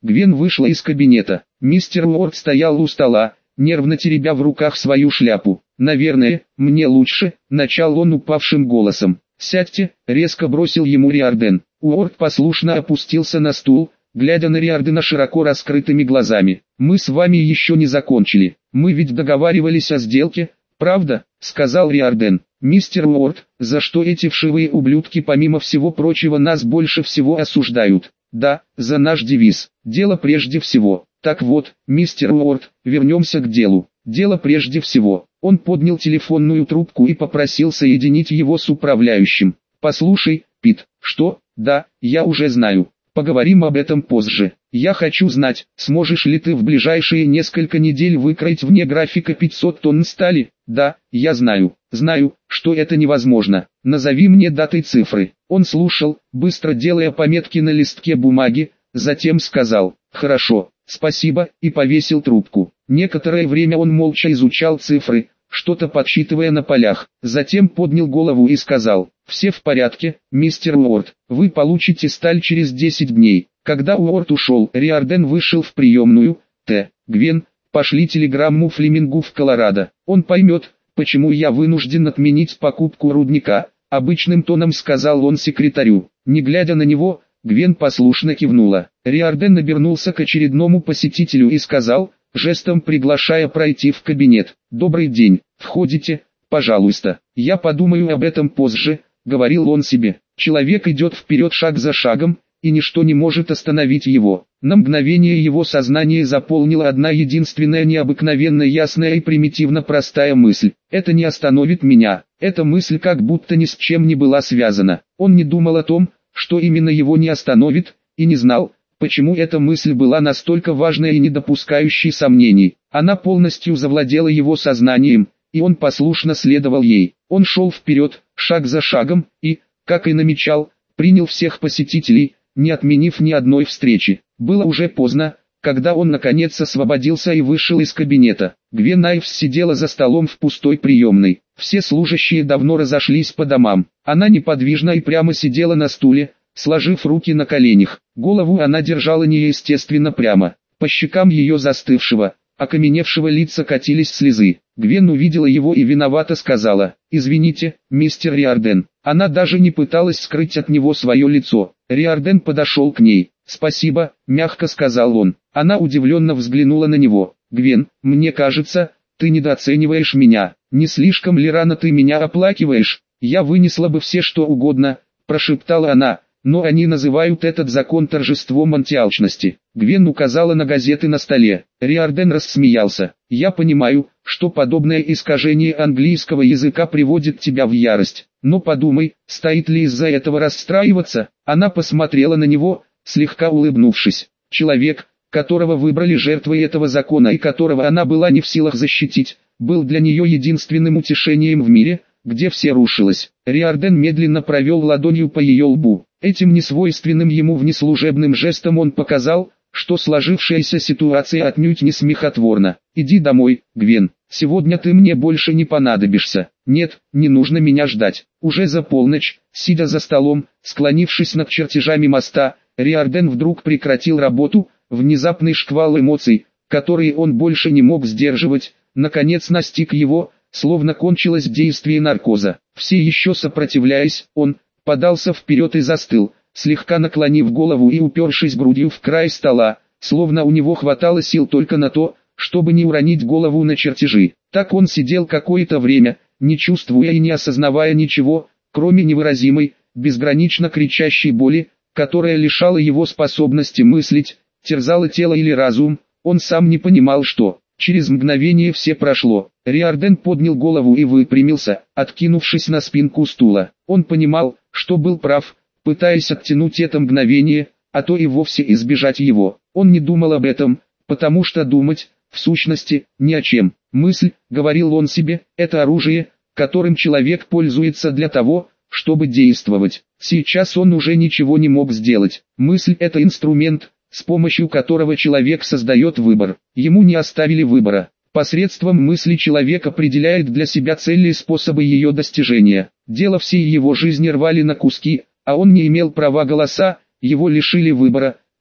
Гвен вышла из кабинета. Мистер Уорд стоял у стола, нервно теребя в руках свою шляпу. «Наверное, мне лучше», — начал он упавшим голосом. «Сядьте», — резко бросил ему Риорден. Уорд послушно опустился на стул, глядя на Риордена широко раскрытыми глазами. «Мы с вами еще не закончили. Мы ведь договаривались о сделке, правда?» — сказал Риорден. «Мистер Уорд, за что эти вшивые ублюдки помимо всего прочего нас больше всего осуждают?» «Да, за наш девиз. Дело прежде всего». «Так вот, мистер Уорд, вернемся к делу. Дело прежде всего». Он поднял телефонную трубку и попросил соединить его с управляющим. «Послушай, Пит». «Что? Да, я уже знаю. Поговорим об этом позже. Я хочу знать, сможешь ли ты в ближайшие несколько недель выкроить вне графика 500 тонн стали?» «Да, я знаю. Знаю, что это невозможно. Назови мне даты и цифры». Он слушал, быстро делая пометки на листке бумаги, затем сказал: «Хорошо, спасибо», и повесил трубку. Некоторое время он молча изучал цифры, что-то подсчитывая на полях, затем поднял голову и сказал: «Все в порядке, мистер Уорд, вы получите сталь через 10 дней». Когда Уорд ушел, Риорден вышел в приемную. «Гвен, пошли телеграмму Флемингу в Колорадо, он поймет, почему я вынужден отменить покупку рудника», — обычным тоном сказал он секретарю. Не глядя на него, Гвен послушно кивнула. Риорден обернулся к очередному посетителю и сказал, жестом приглашая пройти в кабинет: «Добрый день, входите, пожалуйста». «Я подумаю об этом позже», — говорил он себе. Человек идет вперед шаг за шагом, и ничто не может остановить его. На мгновение его сознание заполнила одна единственная необыкновенно ясная и примитивно простая мысль: «Это не остановит меня». Эта мысль как будто ни с чем не была связана. Он не думал о том, что именно его не остановит, и не знал, почему эта мысль была настолько важной и не допускающей сомнений. Она полностью завладела его сознанием, и он послушно следовал ей. Он шел вперед, шаг за шагом, и, как и намечал, принял всех посетителей, не отменив ни одной встречи. Было уже поздно, когда он наконец освободился и вышел из кабинета. Гвен Айвс сидела за столом в пустой приемной. Все служащие давно разошлись по домам. Она неподвижно и прямо сидела на стуле, сложив руки на коленях. Голову она держала неестественно прямо. По щекам ее застывшего, окаменевшего лица катились слезы. Гвен увидела его и виновато сказала: «Извините, мистер Риорден». Она даже не пыталась скрыть от него свое лицо. Риорден подошел к ней. «Спасибо», — мягко сказал он. Она удивленно взглянула на него. «Гвен, мне кажется, ты недооцениваешь меня. Не слишком ли рано ты меня оплакиваешь? Я вынесла бы все что угодно», — прошептала она. «Но они называют этот закон торжеством антиалчности». Гвен указала на газеты на столе. Риорден рассмеялся. «Я понимаю, что подобное искажение английского языка приводит тебя в ярость. Но подумай, стоит ли из-за этого расстраиваться?» Она посмотрела на него, слегка улыбнувшись. Человек, которого выбрали жертвой этого закона и которого она была не в силах защитить, был для нее единственным утешением в мире, где все рушилось. Риорден медленно провел ладонью по ее лбу. Этим несвойственным ему внеслужебным жестом он показал, что сложившаяся ситуация отнюдь не смехотворна. «Иди домой, Гвен, сегодня ты мне больше не понадобишься». «Нет, не нужно меня ждать». Уже за полночь, сидя за столом, склонившись над чертежами моста, Риорден вдруг прекратил работу. Внезапный шквал эмоций, которые он больше не мог сдерживать, наконец настиг его, словно кончилось действие наркоза. Все еще сопротивляясь, он подался вперед и застыл, слегка наклонив голову и упершись грудью в край стола, словно у него хватало сил только на то, чтобы не уронить голову на чертежи. Так он сидел какое-то время, не чувствуя и не осознавая ничего, кроме невыразимой, безгранично кричащей боли, которая лишала его способности мыслить, терзала тело или разум, он сам не понимал что. Через мгновение все прошло. Риорден поднял голову и выпрямился, откинувшись на спинку стула. Он понимал, что был прав, пытаясь оттянуть это мгновение, а то и вовсе избежать его. Он не думал об этом, потому что думать, в сущности, ни о чем. Мысль, говорил он себе, это оружие, которым человек пользуется для того, чтобы действовать. Сейчас он уже ничего не мог сделать. Мысль — это инструмент, с помощью которого человек создает выбор. Ему не оставили выбора. Посредством мысли человек определяет для себя цели и способы ее достижения. Дело всей его жизни рвали на куски, а он не имел права голоса, его лишили выбора,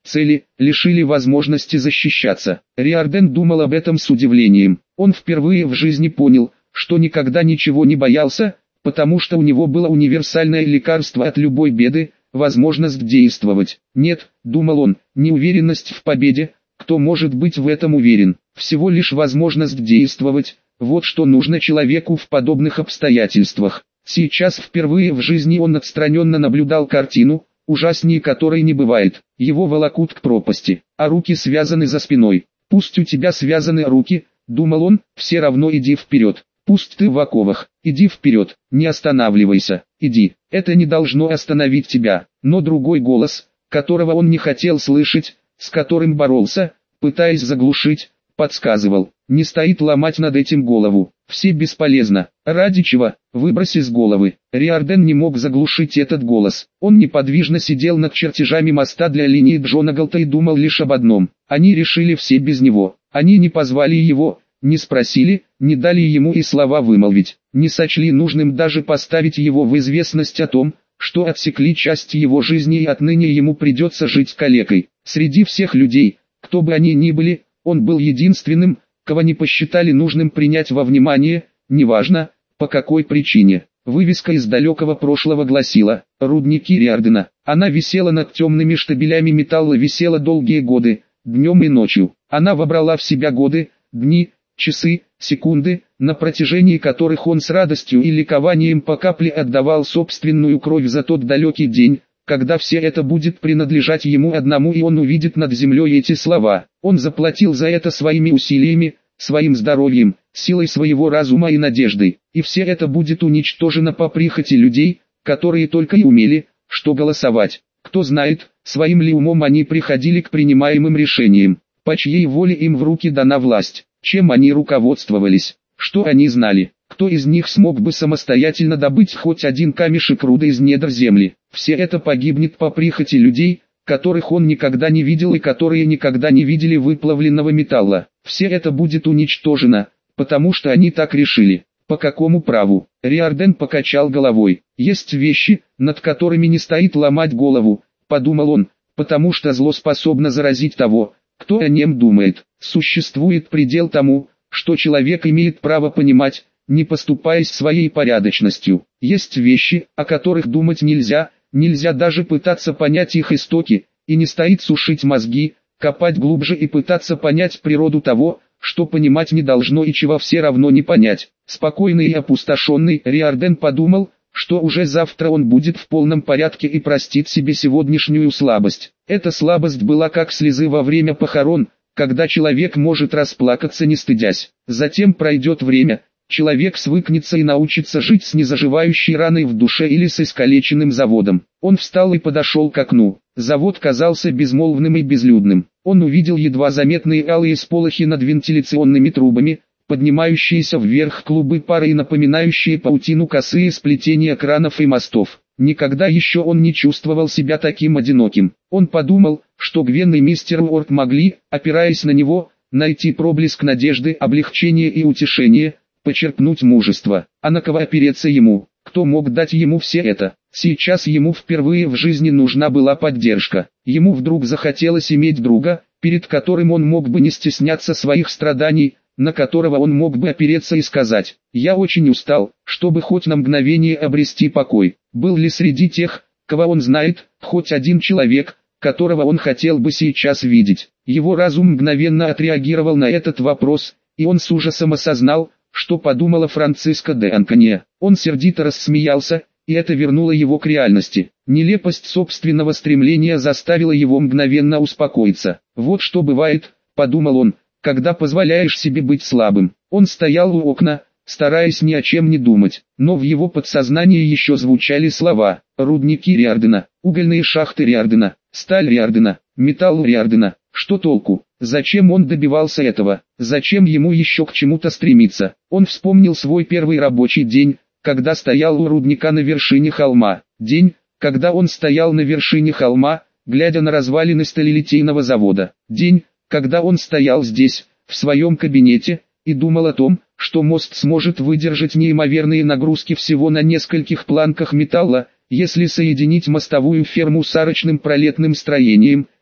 цели, лишили возможности защищаться. Риордан думал об этом с удивлением. Он впервые в жизни понял, что никогда ничего не боялся, потому что у него было универсальное лекарство от любой беды, возможность действовать. Нет, думал он, неуверенность в победе, кто может быть в этом уверен? Всего лишь возможность действовать, вот что нужно человеку в подобных обстоятельствах. Сейчас впервые в жизни он отстраненно наблюдал картину, ужаснее которой не бывает. Его волокут к пропасти, а руки связаны за спиной. Пусть у тебя связаны руки, думал он, все равно иди вперед. Пусть ты в оковах, иди вперед, не останавливайся, иди. Это не должно остановить тебя. Но другой голос, которого он не хотел слышать, с которым боролся, пытаясь заглушить, подсказывал: не стоит ломать над этим голову, все бесполезно, ради чего, выбрось из головы. Риордан не мог заглушить этот голос. Он неподвижно сидел над чертежами моста для линии Джонагалта и думал лишь об одном: они решили все без него, они не позвали его, не спросили, не дали ему и слова вымолвить, не сочли нужным даже поставить его в известность о том, что отсекли часть его жизни и отныне ему придется жить калекой. Среди всех людей, кто бы они ни были, он был единственным, кого не посчитали нужным принять во внимание, неважно, по какой причине. Вывеска из далекого прошлого гласила: «Рудники Риордана». Она висела над темными штабелями металла, висела долгие годы, днем и ночью. Она вобрала в себя годы, дни, часы, секунды, на протяжении которых он с радостью и ликованием по капле отдавал собственную кровь за тот далекий день, когда все это будет принадлежать ему одному и он увидит над землей эти слова. Он заплатил за это своими усилиями, своим здоровьем, силой своего разума и надеждой, и все это будет уничтожено по прихоти людей, которые только и умели, что голосовать. Кто знает, своим ли умом они приходили к принимаемым решениям, по чьей воле им в руки дана власть, чем они руководствовались, что они знали. Кто из них смог бы самостоятельно добыть хоть один камешек руды из недр земли? Все это погибнет по прихоти людей, которых он никогда не видел и которые никогда не видели выплавленного металла. Все это будет уничтожено, потому что они так решили. По какому праву? Риордан покачал головой. Есть вещи, над которыми не стоит ломать голову, подумал он, потому что зло способно заразить того, кто о нем думает. Существует предел тому, что человек имеет право понимать, не поступаясь своей порядочностью. Есть вещи, о которых думать нельзя, нельзя даже пытаться понять их истоки, и не стоит сушить мозги, копать глубже и пытаться понять природу того, что понимать не должно и чего все равно не понять. Спокойный и опустошенный Риордан подумал, что уже завтра он будет в полном порядке и простит себе сегодняшнюю слабость. Эта слабость была как слезы во время похорон, когда человек может расплакаться не стыдясь. Затем пройдет время, человек свыкнется и научится жить с незаживающей раной в душе или с искалеченным заводом. Он встал и подошел к окну. Завод казался безмолвным и безлюдным. Он увидел едва заметные алые сполохи над вентиляционными трубами, поднимающиеся вверх клубы пары и напоминающие паутину косые сплетения кранов и мостов. Никогда еще он не чувствовал себя таким одиноким. Он подумал, что Гвен и мистер Уорд могли, опираясь на него, найти проблеск надежды, облегчения и утешения, почерпнуть мужество. А на кого опереться ему? Кто мог дать ему все это? Сейчас ему впервые в жизни нужна была поддержка. Ему вдруг захотелось иметь друга, перед которым он мог бы не стесняться своих страданий, на которого он мог бы опереться и сказать: «Я очень устал», чтобы хоть на мгновение обрести покой. Был ли среди тех, кого он знает, хоть один человек, которого он хотел бы сейчас видеть? Его разум мгновенно отреагировал на этот вопрос, и он с ужасом осознал, что подумала Франциска де Анкония. Он сердито рассмеялся, и это вернуло его к реальности. Нелепость собственного стремления заставила его мгновенно успокоиться. «Вот что бывает», — подумал он, — «когда позволяешь себе быть слабым». Он стоял у окна, стараясь ни о чем не думать, но в его подсознании еще звучали слова: «Рудники Риордана, угольные шахты Риордана, сталь Риордана, металл Риордана». Что толку? Зачем он добивался этого? Зачем ему еще к чему-то стремиться? Он вспомнил свой первый рабочий день, когда стоял у рудника на вершине холма. День, когда он стоял на вершине холма, глядя на развалины сталелитейного завода. День, когда он стоял здесь, в своем кабинете, и думал о том, что мост сможет выдержать неимоверные нагрузки всего на нескольких планках металла, если соединить мостовую ферму с арочным пролетным строением,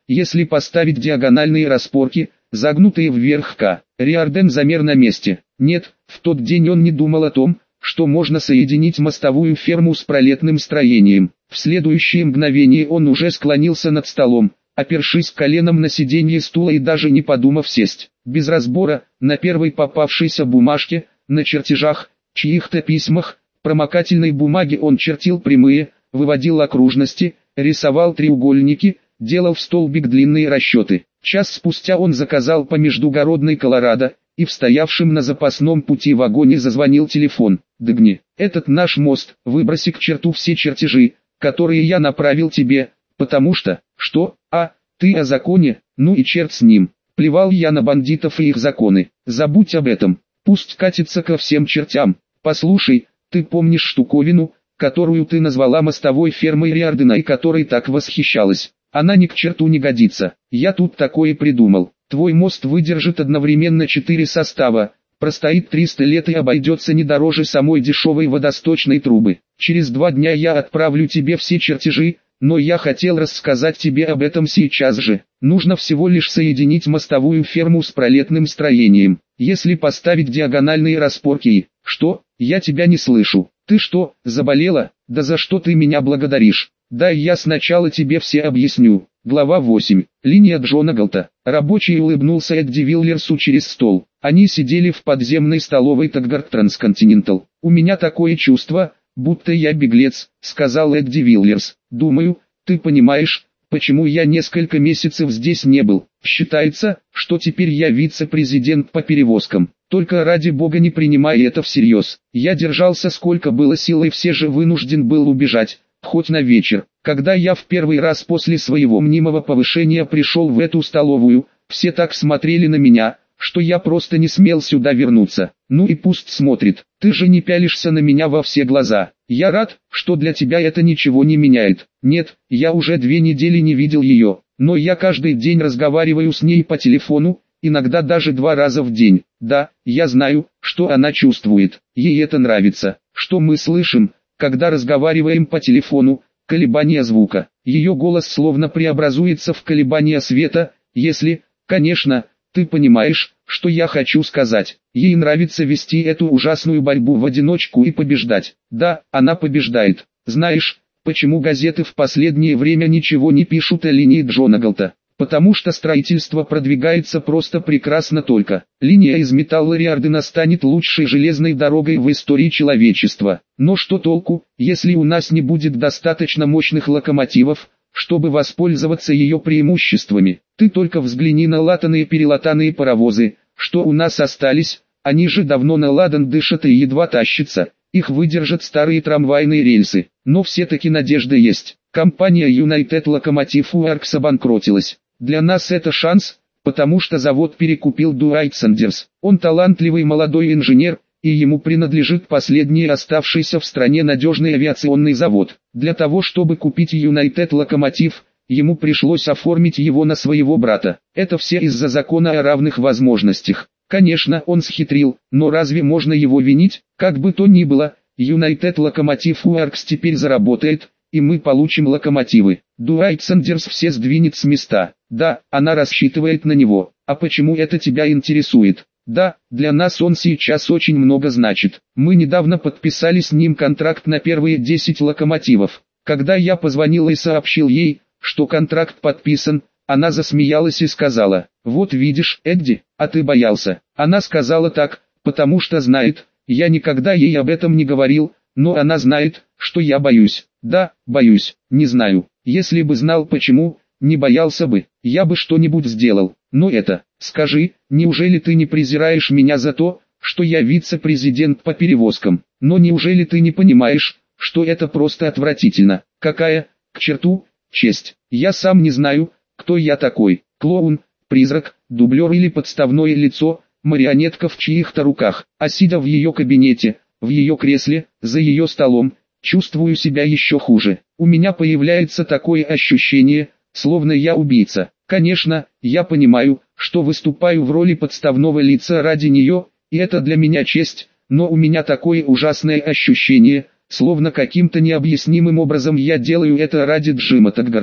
если поставить диагональные распорки, загнутые вверх К. Риордан замер на месте. Нет, в тот день он не думал о том, что можно соединить мостовую ферму с пролетным строением. В следующее мгновение он уже склонился над столом, опершись коленом на сиденье стула и даже не подумав сесть. Без разбора, на первой попавшейся бумажке, на чертежах, чьих-то письмах, промокательной бумаге он чертил прямые, выводил окружности, рисовал треугольники, делал в столбик длинные расчеты. Час спустя он заказал по междугородной Колорадо, и в стоявшем на запасном пути вагоне зазвонил телефон. «Дгни, этот наш мост, выброси к черту все чертежи, которые я направил тебе, потому что, что, ты о законе, ну и черт с ним, плевал я на бандитов и их законы, забудь об этом, пусть катится ко всем чертям. Послушай, ты помнишь штуковину, которую ты назвала мостовой фермой Риордана и которой так восхищалась? Она ни к черту не годится, я тут такое придумал. Твой мост выдержит одновременно 4 состава, простоит 300 лет и обойдется не дороже самой дешевой водосточной трубы. Через 2 дня я отправлю тебе все чертежи, но я хотел рассказать тебе об этом сейчас же. Нужно всего лишь соединить мостовую ферму с пролетным строением. Если поставить диагональные распорки. Что? Я тебя не слышу. Ты что, заболела? Да за что ты меня благодаришь? Дай я сначала тебе все объясню. Глава 8. Линия Джона Галта. Рабочий улыбнулся Эдди Виллерсу через стол. Они сидели в подземной столовой Таггарт Трансконтинентал. «У меня такое чувство, будто я беглец», — сказал Эдди Виллерс. «Думаю, ты понимаешь, почему я несколько месяцев здесь не был. Считается, что теперь я вице-президент по перевозкам. Только ради бога не принимай это всерьез. Я держался сколько было сил и все же вынужден был убежать, хоть на вечер. Когда я в первый раз после своего мнимого повышения пришел в эту столовую, все так смотрели на меня, что я просто не смел сюда вернуться. Ну и пусть смотрит, ты же не пялишься на меня во все глаза. Я рад, что для тебя это ничего не меняет. Нет, я уже 2 недели не видел ее, но я каждый день разговариваю с ней по телефону, иногда даже 2 раза в день. Да, я знаю, что она чувствует, ей это нравится, что мы слышим, когда разговариваем по телефону, колебания звука. Ее голос словно преобразуется в колебания света, если, конечно, ты понимаешь, что я хочу сказать. Ей нравится вести эту ужасную борьбу в одиночку и побеждать. Да, она побеждает. Знаешь, почему газеты в последнее время ничего не пишут о линии Джона Галта? Потому что строительство продвигается просто прекрасно только. Линия из металла Риордана станет лучшей железной дорогой в истории человечества. Но что толку, если у нас не будет достаточно мощных локомотивов, чтобы воспользоваться ее преимуществами? Ты только взгляни на латаные-перелатанные паровозы, что у нас остались, они же давно на ладан дышат и едва тащатся, их выдержат старые трамвайные рельсы. Но все-таки надежда есть. Компания United Locomotive Works обанкротилась. Для нас это шанс, потому что завод перекупил Дуайт Сандерс. Он талантливый молодой инженер, и ему принадлежит последний оставшийся в стране надежный авиационный завод. Для того чтобы купить United Locomotive, ему пришлось оформить его на своего брата. Это все из-за закона о равных возможностях. Конечно, он схитрил, но разве можно его винить? Как бы то ни было, United Locomotive Works теперь заработает, и мы получим локомотивы. Дуайт Сандерс все сдвинет с места. Да, она рассчитывает на него. А почему это тебя интересует? Да, для нас он сейчас очень много значит. Мы недавно подписали с ним контракт на первые 10 локомотивов. Когда я позвонил и сообщил ей, что контракт подписан, она засмеялась и сказала: «Вот видишь, Эдди, а ты боялся». Она сказала так, потому что знает, я никогда ей об этом не говорил, но она знает, что я боюсь. Да, боюсь, не знаю. Если бы знал почему, не боялся бы, я бы что-нибудь сделал. Но это, скажи, неужели ты не презираешь меня за то, что я вице-президент по перевозкам? Но неужели ты не понимаешь, что это просто отвратительно? Какая, к черту, честь? Я сам не знаю, кто я такой. Клоун, призрак, дублер или подставное лицо, марионетка в чьих-то руках. А сидя в ее кабинете, в ее кресле, за ее столом, чувствую себя еще хуже. У меня появляется такое ощущение, словно я убийца. Конечно, я понимаю, что выступаю в роли подставного лица ради нее, и это для меня честь, но у меня такое ужасное ощущение, словно каким-то необъяснимым образом я делаю это ради Джима Таггарта.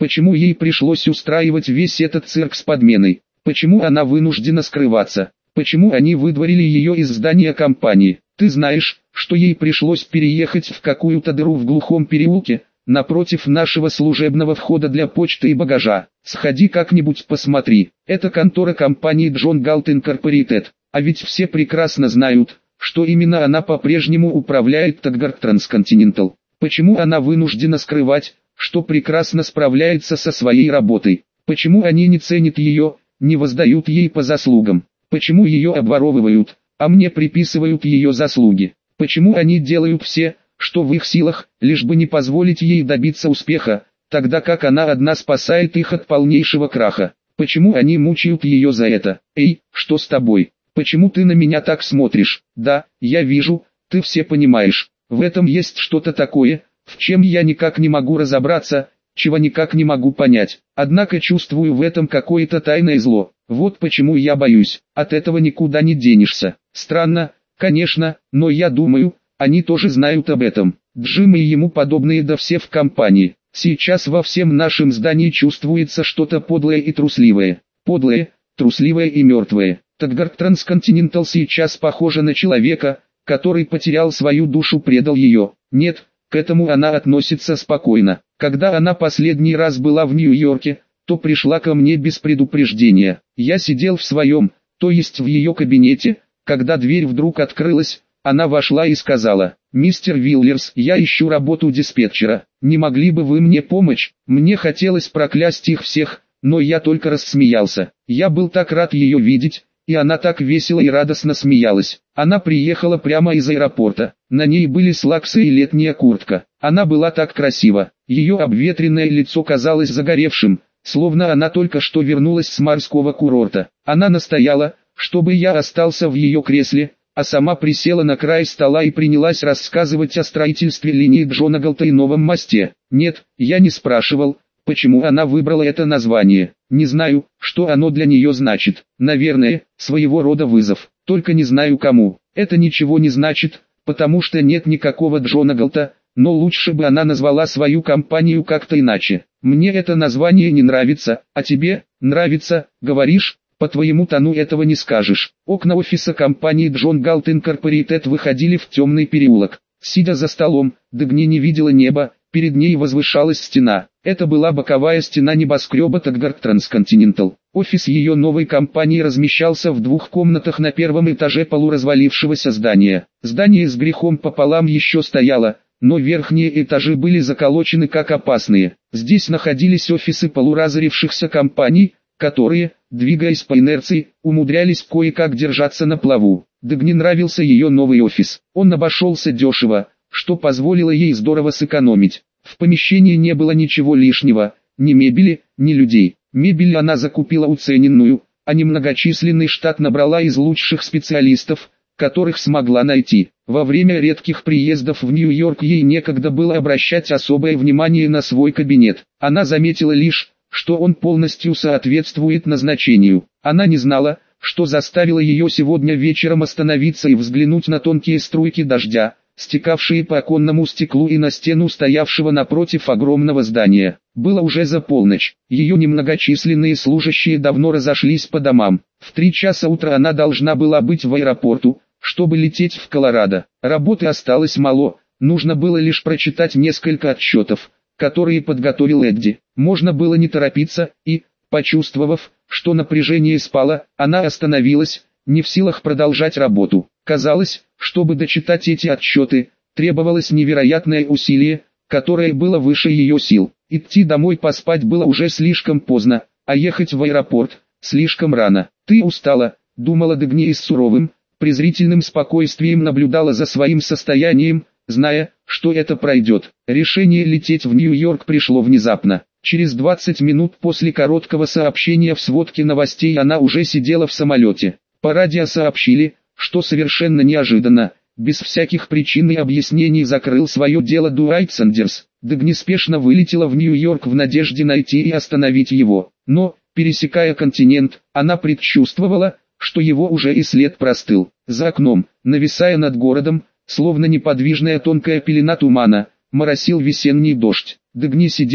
Почему ей пришлось устраивать весь этот цирк с подменой? Почему она вынуждена скрываться? Почему они выдворили ее из здания компании? Ты знаешь, что ей пришлось переехать в какую-то дыру в глухом переулке, напротив нашего служебного входа для почты и багажа. Сходи как-нибудь посмотри. Это контора компании John Galt Incorporated. А ведь все прекрасно знают, что именно она по-прежнему управляет Tadgard Transcontinental. Почему она вынуждена скрывать, что прекрасно справляется со своей работой? Почему они не ценят ее, не воздают ей по заслугам? Почему ее обворовывают, а мне приписывают ее заслуги? Почему они делают все, что в их силах, лишь бы не позволить ей добиться успеха, тогда как она одна спасает их от полнейшего краха? Почему они мучают ее за это? Эй, что с тобой? Почему ты на меня так смотришь? Да, я вижу, ты все понимаешь. В этом есть что-то такое, в чем я никак не могу разобраться, чего никак не могу понять. Однако чувствую в этом какое-то тайное зло. Вот почему я боюсь. От этого никуда не денешься. Странно, конечно, но я думаю, они тоже знают об этом. Джим и ему подобные, да все в компании. Сейчас во всем нашем здании чувствуется что-то подлое и трусливое. Подлое, трусливое и мертвое. Tadgard Transcontinental сейчас похожа на человека, который потерял свою душу, предал ее. Нет, к этому она относится спокойно. Когда она последний раз была в Нью-Йорке, то пришла ко мне без предупреждения. Я сидел в своем, то есть в ее кабинете, когда дверь вдруг открылась, она вошла и сказала: «Мистер Виллерс, я ищу работу диспетчера, не могли бы вы мне помочь?» Мне хотелось проклясть их всех, но я только рассмеялся. Я был так рад ее видеть, и она так весело и радостно смеялась. Она приехала прямо из аэропорта, на ней были слаксы и летняя куртка. Она была так красива, ее обветренное лицо казалось загоревшим, словно она только что вернулась с морского курорта. Она настояла, чтобы я остался в ее кресле, а сама присела на край стола и принялась рассказывать о строительстве линии Джона Галта и новом мосте. Нет, я не спрашивал, почему она выбрала это название. Не знаю, что оно для нее значит. Наверное, своего рода вызов. Только не знаю кому. Это ничего не значит, потому что нет никакого Джона Галта, но лучше бы она назвала свою компанию как-то иначе. Мне это название не нравится, а тебе нравится, говоришь? По твоему тону этого не скажешь. Окна офиса компании John Galt Incorporated выходили в темный переулок. Сидя за столом, Дагни не видела неба, перед ней возвышалась стена. Это была боковая стена небоскреба Tadgard Transcontinental. Офис ее новой компании размещался в 2 комнатах на первом этаже полуразвалившегося здания. Здание с грехом пополам еще стояло, но верхние этажи были заколочены как опасные. Здесь находились офисы полуразорившихся компаний, которые, двигаясь по инерции, умудрялись кое-как держаться на плаву. Дагни нравился ее новый офис. Он обошелся дешево, что позволило ей здорово сэкономить. В помещении не было ничего лишнего, ни мебели, ни людей. Мебель она закупила уцененную, а немногочисленный штат набрала из лучших специалистов, которых смогла найти. Во время редких приездов в Нью-Йорк ей некогда было обращать особое внимание на свой кабинет. Она заметила лишь, что он полностью соответствует назначению. Она не знала, что заставило ее сегодня вечером остановиться и взглянуть на тонкие струйки дождя, стекавшие по оконному стеклу и на стену стоявшего напротив огромного здания. Было уже за полночь. Ее немногочисленные служащие давно разошлись по домам. В 3 часа утра она должна была быть в аэропорту, чтобы лететь в Колорадо. Работы осталось мало, нужно было лишь прочитать несколько отчетов, которые подготовил Эдди. Можно было не торопиться, и, почувствовав, что напряжение спало, она остановилась, не в силах продолжать работу. Казалось, чтобы дочитать эти отчеты, требовалось невероятное усилие, которое было выше ее сил. Идти домой поспать было уже слишком поздно, а ехать в аэропорт слишком рано. «Ты устала», — думала Дагни и с суровым, презрительным спокойствием наблюдала за своим состоянием, зная, что это пройдет. Решение лететь в Нью-Йорк пришло внезапно. Через 20 минут после короткого сообщения в сводке новостей она уже сидела в самолете. По радио сообщили, что совершенно неожиданно, без всяких причин и объяснений закрыл свое дело Дуайт Сандерс. Дагни спешно вылетела в Нью-Йорк в надежде найти и остановить его. Но, пересекая континент, она предчувствовала, что его уже и след простыл. За окном, нависая над городом, словно неподвижная тонкая пелена тумана, моросил весенний дождь. Дагни сидела,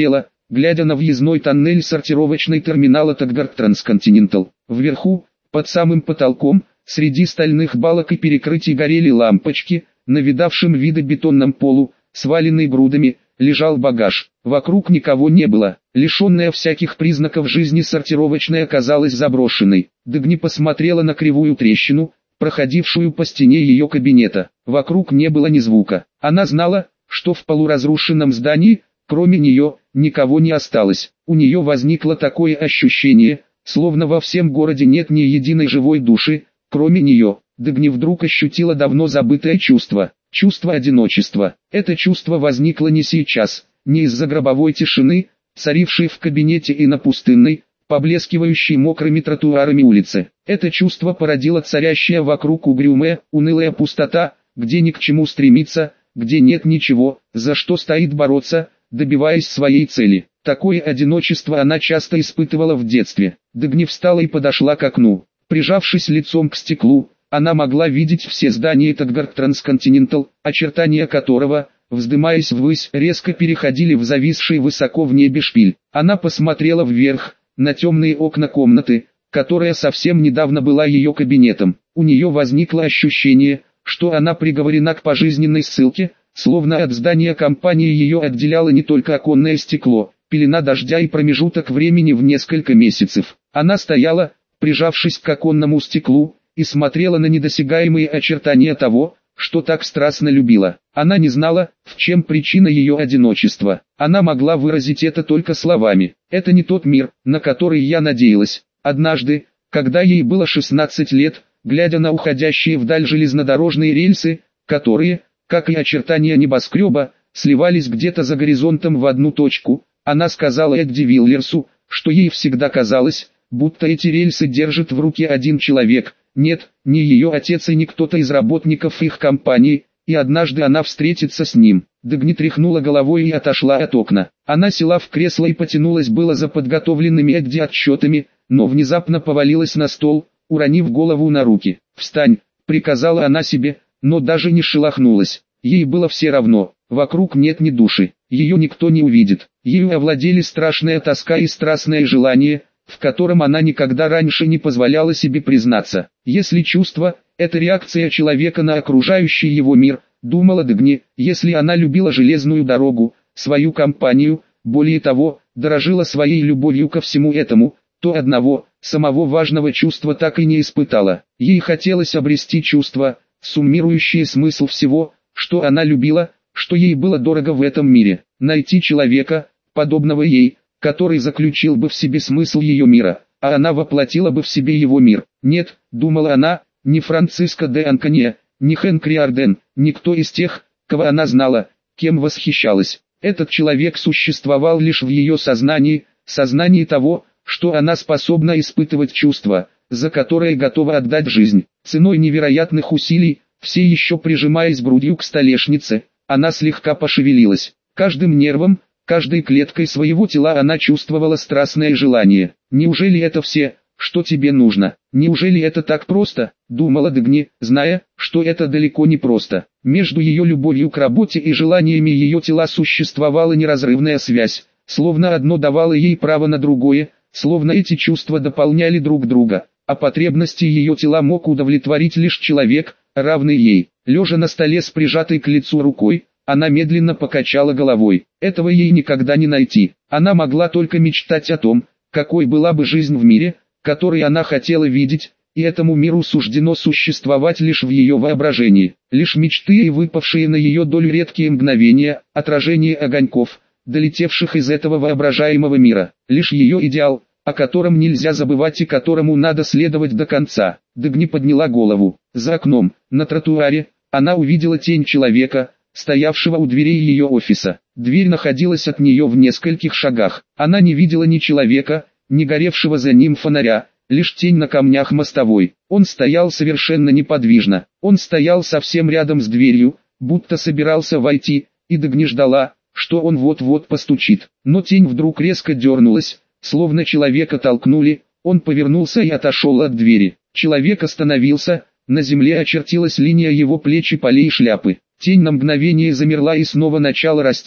глядя на въездной тоннель сортировочной терминала Таггарт Трансконтинентал. Вверху, под самым потолком, среди стальных балок и перекрытий горели лампочки, на видавшем виды бетонном полу, сваленный грудами, лежал багаж. Вокруг никого не было. Лишенная всяких признаков жизни сортировочная казалась заброшенной. Дагни посмотрела на кривую трещину, проходившую по стене ее кабинета. Вокруг не было ни звука. Она знала, что в полуразрушенном здании, кроме нее, никого не осталось. У нее возникло такое ощущение, словно во всем городе нет ни единой живой души, кроме нее. Дагни вдруг ощутила давно забытое чувство. Чувство одиночества. Это чувство возникло не сейчас, не из-за гробовой тишины, царившей в кабинете и на пустынной, поблескивающей мокрыми тротуарами улице. Это чувство породило царящая вокруг угрюмая, унылая пустота, где ни к чему стремиться, где нет ничего, за что стоит бороться, добиваясь своей цели. Такое одиночество она часто испытывала в детстве. Дагни встала и подошла к окну. Прижавшись лицом к стеклу, она могла видеть все здания Таггарт Трансконтинентал, очертания которого, вздымаясь ввысь, резко переходили в зависший высоко в небе шпиль. Она посмотрела вверх, на темные окна комнаты, которая совсем недавно была ее кабинетом. У нее возникло ощущение, что она приговорена к пожизненной ссылке, словно от здания компании ее отделяло не только оконное стекло, пелена дождя и промежуток времени в несколько месяцев. Она стояла, прижавшись к оконному стеклу, и смотрела на недосягаемые очертания того, что так страстно любила. Она не знала, в чем причина ее одиночества. Она могла выразить это только словами. «Это не тот мир, на который я надеялась». Однажды, когда ей было 16 лет, глядя на уходящие вдаль железнодорожные рельсы, которые, как и очертания небоскреба, сливались где-то за горизонтом в одну точку, она сказала Эдди Виллерсу, что ей всегда казалось, будто эти рельсы держит в руке один человек. Нет, не ее отец и не кто-то из работников их компании, и однажды она встретится с ним. Дагни тряхнула головой и отошла от окна. Она села в кресло и потянулась было за подготовленными Эдди отчетами, но внезапно повалилась на стол, уронив голову на руки. «Встань», — приказала она себе, но даже не шелохнулась. Ей было все равно, вокруг нет ни души, ее никто не увидит. Ею овладели страшная тоска и страстное желание, в котором она никогда раньше не позволяла себе признаться. Если чувство – это реакция человека на окружающий его мир, думала Дагни, если она любила железную дорогу, свою компанию, более того, дорожила своей любовью ко всему этому, то одного, самого важного чувства так и не испытала. Ей хотелось обрести чувство, суммирующее смысл всего, что она любила, что ей было дорого в этом мире. Найти человека, подобного ей, который заключил бы в себе смысл ее мира, а она воплотила бы в себе его мир. Нет, думала она, ни Франциско де Анкония, ни Хэнк Риарден, никто из тех, кого она знала, кем восхищалась. Этот человек существовал лишь в ее сознании, сознании того, что она способна испытывать чувства, за которые готова отдать жизнь. Ценой невероятных усилий, все еще прижимаясь грудью к столешнице, она слегка пошевелилась. Каждым нервом, каждой клеткой своего тела она чувствовала страстное желание. «Неужели это все, что тебе нужно? Неужели это так просто?» – думала Дагни, зная, что это далеко не просто. Между ее любовью к работе и желаниями ее тела существовала неразрывная связь, словно одно давало ей право на другое, словно эти чувства дополняли друг друга, а потребности ее тела мог удовлетворить лишь человек, равный ей. Лежа на столе с прижатой к лицу рукой, она медленно покачала головой. Этого ей никогда не найти. Она могла только мечтать о том, какой была бы жизнь в мире, который она хотела видеть, и этому миру суждено существовать лишь в ее воображении. Лишь мечты и выпавшие на ее долю редкие мгновения, отражение огоньков, долетевших из этого воображаемого мира. Лишь ее идеал, о котором нельзя забывать и которому надо следовать до конца. Дагни подняла голову. За окном, на тротуаре, она увидела тень человека, стоявшего у дверей ее офиса. Дверь находилась от нее в нескольких шагах. Она не видела ни человека, ни горевшего за ним фонаря, лишь тень на камнях мостовой. Он стоял совершенно неподвижно. Он стоял совсем рядом с дверью, будто собирался войти, и Дагни ждала, что он вот-вот постучит. Но тень вдруг резко дернулась, словно человека толкнули. Он повернулся и отошел от двери. Человек остановился, на земле очертилась линия его плеч и полей шляпы. Тень на мгновение замерла и снова начала расти.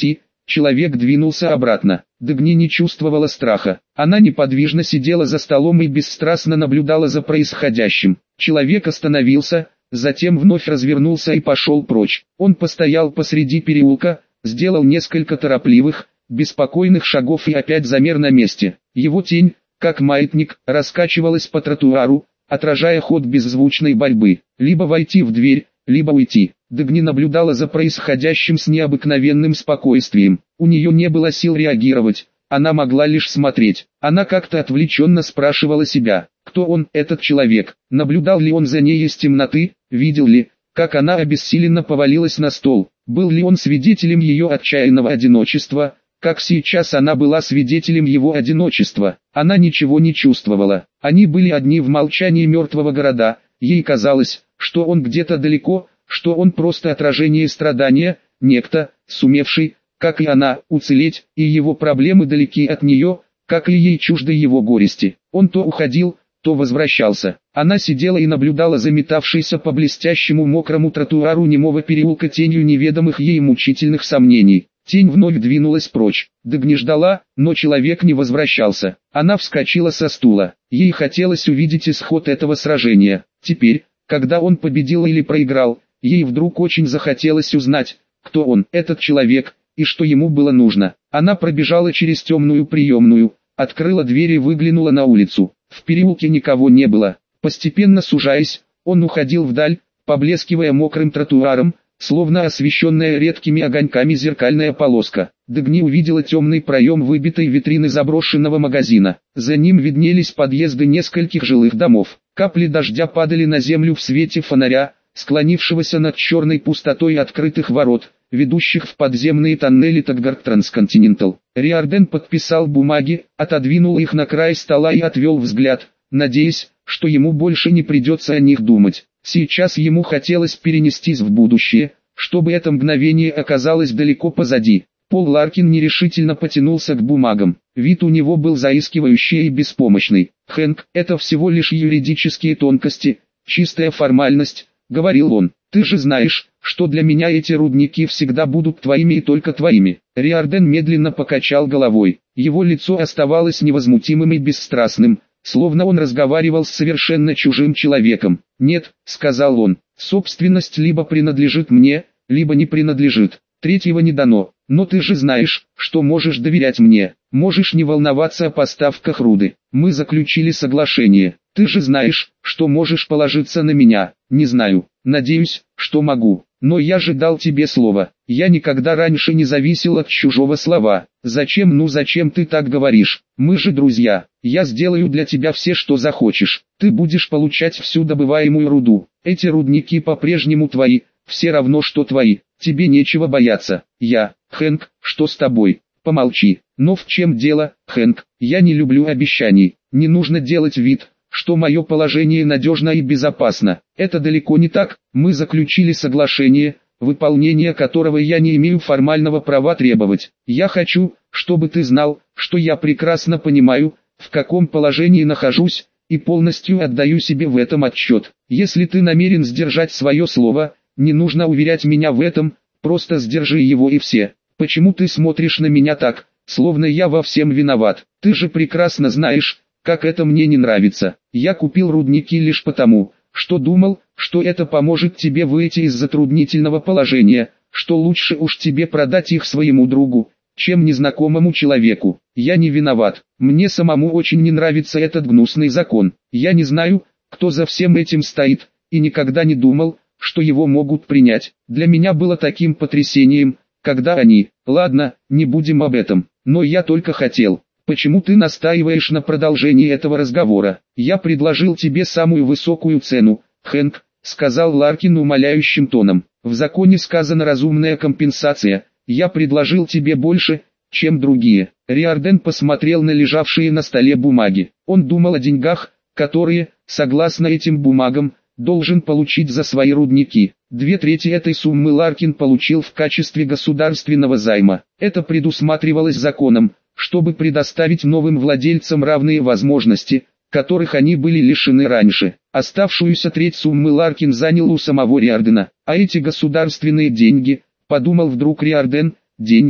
Человек двинулся обратно. Дагни не чувствовала страха. Она неподвижно сидела за столом и бесстрастно наблюдала за происходящим. Человек остановился, затем вновь развернулся и пошел прочь. Он постоял посреди переулка, сделал несколько торопливых, беспокойных шагов и опять замер на месте. Его тень, как маятник, раскачивалась по тротуару, отражая ход беззвучной борьбы. Либо войти в дверь, либо уйти. Дагни наблюдала за происходящим с необыкновенным спокойствием. У нее не было сил реагировать, она могла лишь смотреть. Она как-то отвлеченно спрашивала себя, кто он, этот человек, наблюдал ли он за ней из темноты, видел ли, как она обессиленно повалилась на стол, был ли он свидетелем ее отчаянного одиночества, как сейчас она была свидетелем его одиночества. Она ничего не чувствовала, они были одни в молчании мертвого города, ей казалось, что он где-то далеко, что он просто отражение страдания, некто, сумевший, как и она, уцелеть, и его проблемы далеки от нее, как и ей чужды его горести. Он то уходил, то возвращался. Она сидела и наблюдала за метавшейся по блестящему мокрому тротуару немого переулка тенью неведомых ей мучительных сомнений. Тень вновь двинулась прочь. Дагни ждала, но человек не возвращался. Она вскочила со стула. Ей хотелось увидеть исход этого сражения. Теперь, когда он победил или проиграл, ей вдруг очень захотелось узнать, кто он, этот человек, и что ему было нужно. Она пробежала через темную приемную, открыла дверь и выглянула на улицу. В переулке никого не было. Постепенно сужаясь, он уходил вдаль, поблескивая мокрым тротуаром, словно освещенная редкими огоньками зеркальная полоска. Дагни увидела темный проем выбитой витрины заброшенного магазина. За ним виднелись подъезды нескольких жилых домов. Капли дождя падали на землю в свете фонаря, склонившегося над черной пустотой открытых ворот, ведущих в подземные тоннели Таггарт Трансконтинентал. Риордан подписал бумаги, отодвинул их на край стола и отвел взгляд, надеясь, что ему больше не придется о них думать. Сейчас ему хотелось перенестись в будущее, чтобы это мгновение оказалось далеко позади. Пол Ларкин нерешительно потянулся к бумагам. Вид у него был заискивающий и беспомощный. «Хэнк, это всего лишь юридические тонкости, чистая формальность», — говорил он. «Ты же знаешь, что для меня эти рудники всегда будут твоими и только твоими». Риордан медленно покачал головой. Его лицо оставалось невозмутимым и бесстрастным, словно он разговаривал с совершенно чужим человеком. «Нет», — сказал он, — «собственность либо принадлежит мне, либо не принадлежит. Третьего не дано. Но ты же знаешь, что можешь доверять мне, можешь не волноваться о поставках руды. Мы заключили соглашение. Ты же знаешь, что можешь положиться на меня». «Не знаю, надеюсь, что могу. Но я же дал тебе слово. Я никогда раньше не зависел от чужого слова. Зачем ты так говоришь? Мы же друзья. Я сделаю для тебя все, что захочешь. Ты будешь получать всю добываемую руду. Эти рудники по-прежнему твои, все равно что твои. Тебе нечего бояться. Хэнк, что с тобой? Помолчи». «Но в чем дело, Хэнк? Я не люблю обещаний. Не нужно делать вид, что мое положение надежно и безопасно. Это далеко не так. Мы заключили соглашение, выполнение которого я не имею формального права требовать. Я хочу, чтобы ты знал, что я прекрасно понимаю, в каком положении нахожусь, и полностью отдаю себе в этом отчет. Если ты намерен сдержать свое слово, не нужно уверять меня в этом, просто сдержи его и все. Почему ты смотришь на меня так, словно я во всем виноват? Ты же прекрасно знаешь, как это мне не нравится. Я купил рудники лишь потому, что думал, что это поможет тебе выйти из затруднительного положения, что лучше уж тебе продать их своему другу, чем незнакомому человеку. Я не виноват. Мне самому очень не нравится этот гнусный закон. Я не знаю, кто за всем этим стоит, и никогда не думал, что его могут принять. Для меня было таким потрясением, когда они... Ладно, не будем об этом, но я только хотел... Почему ты настаиваешь на продолжении этого разговора? Я предложил тебе самую высокую цену, Хэнк, сказал Ларкин умоляющим тоном. В законе сказана разумная компенсация. Я предложил тебе больше, чем другие. Риордан посмотрел на лежавшие на столе бумаги. Он думал о деньгах, которые, согласно этим бумагам, должен получить за свои рудники. 2/3 этой суммы Ларкин получил в качестве государственного займа. Это предусматривалось законом, чтобы предоставить новым владельцам равные возможности, которых они были лишены раньше. Оставшуюся треть суммы Ларкин занял у самого Риордана. А эти государственные деньги, подумал вдруг Риордан, деньги,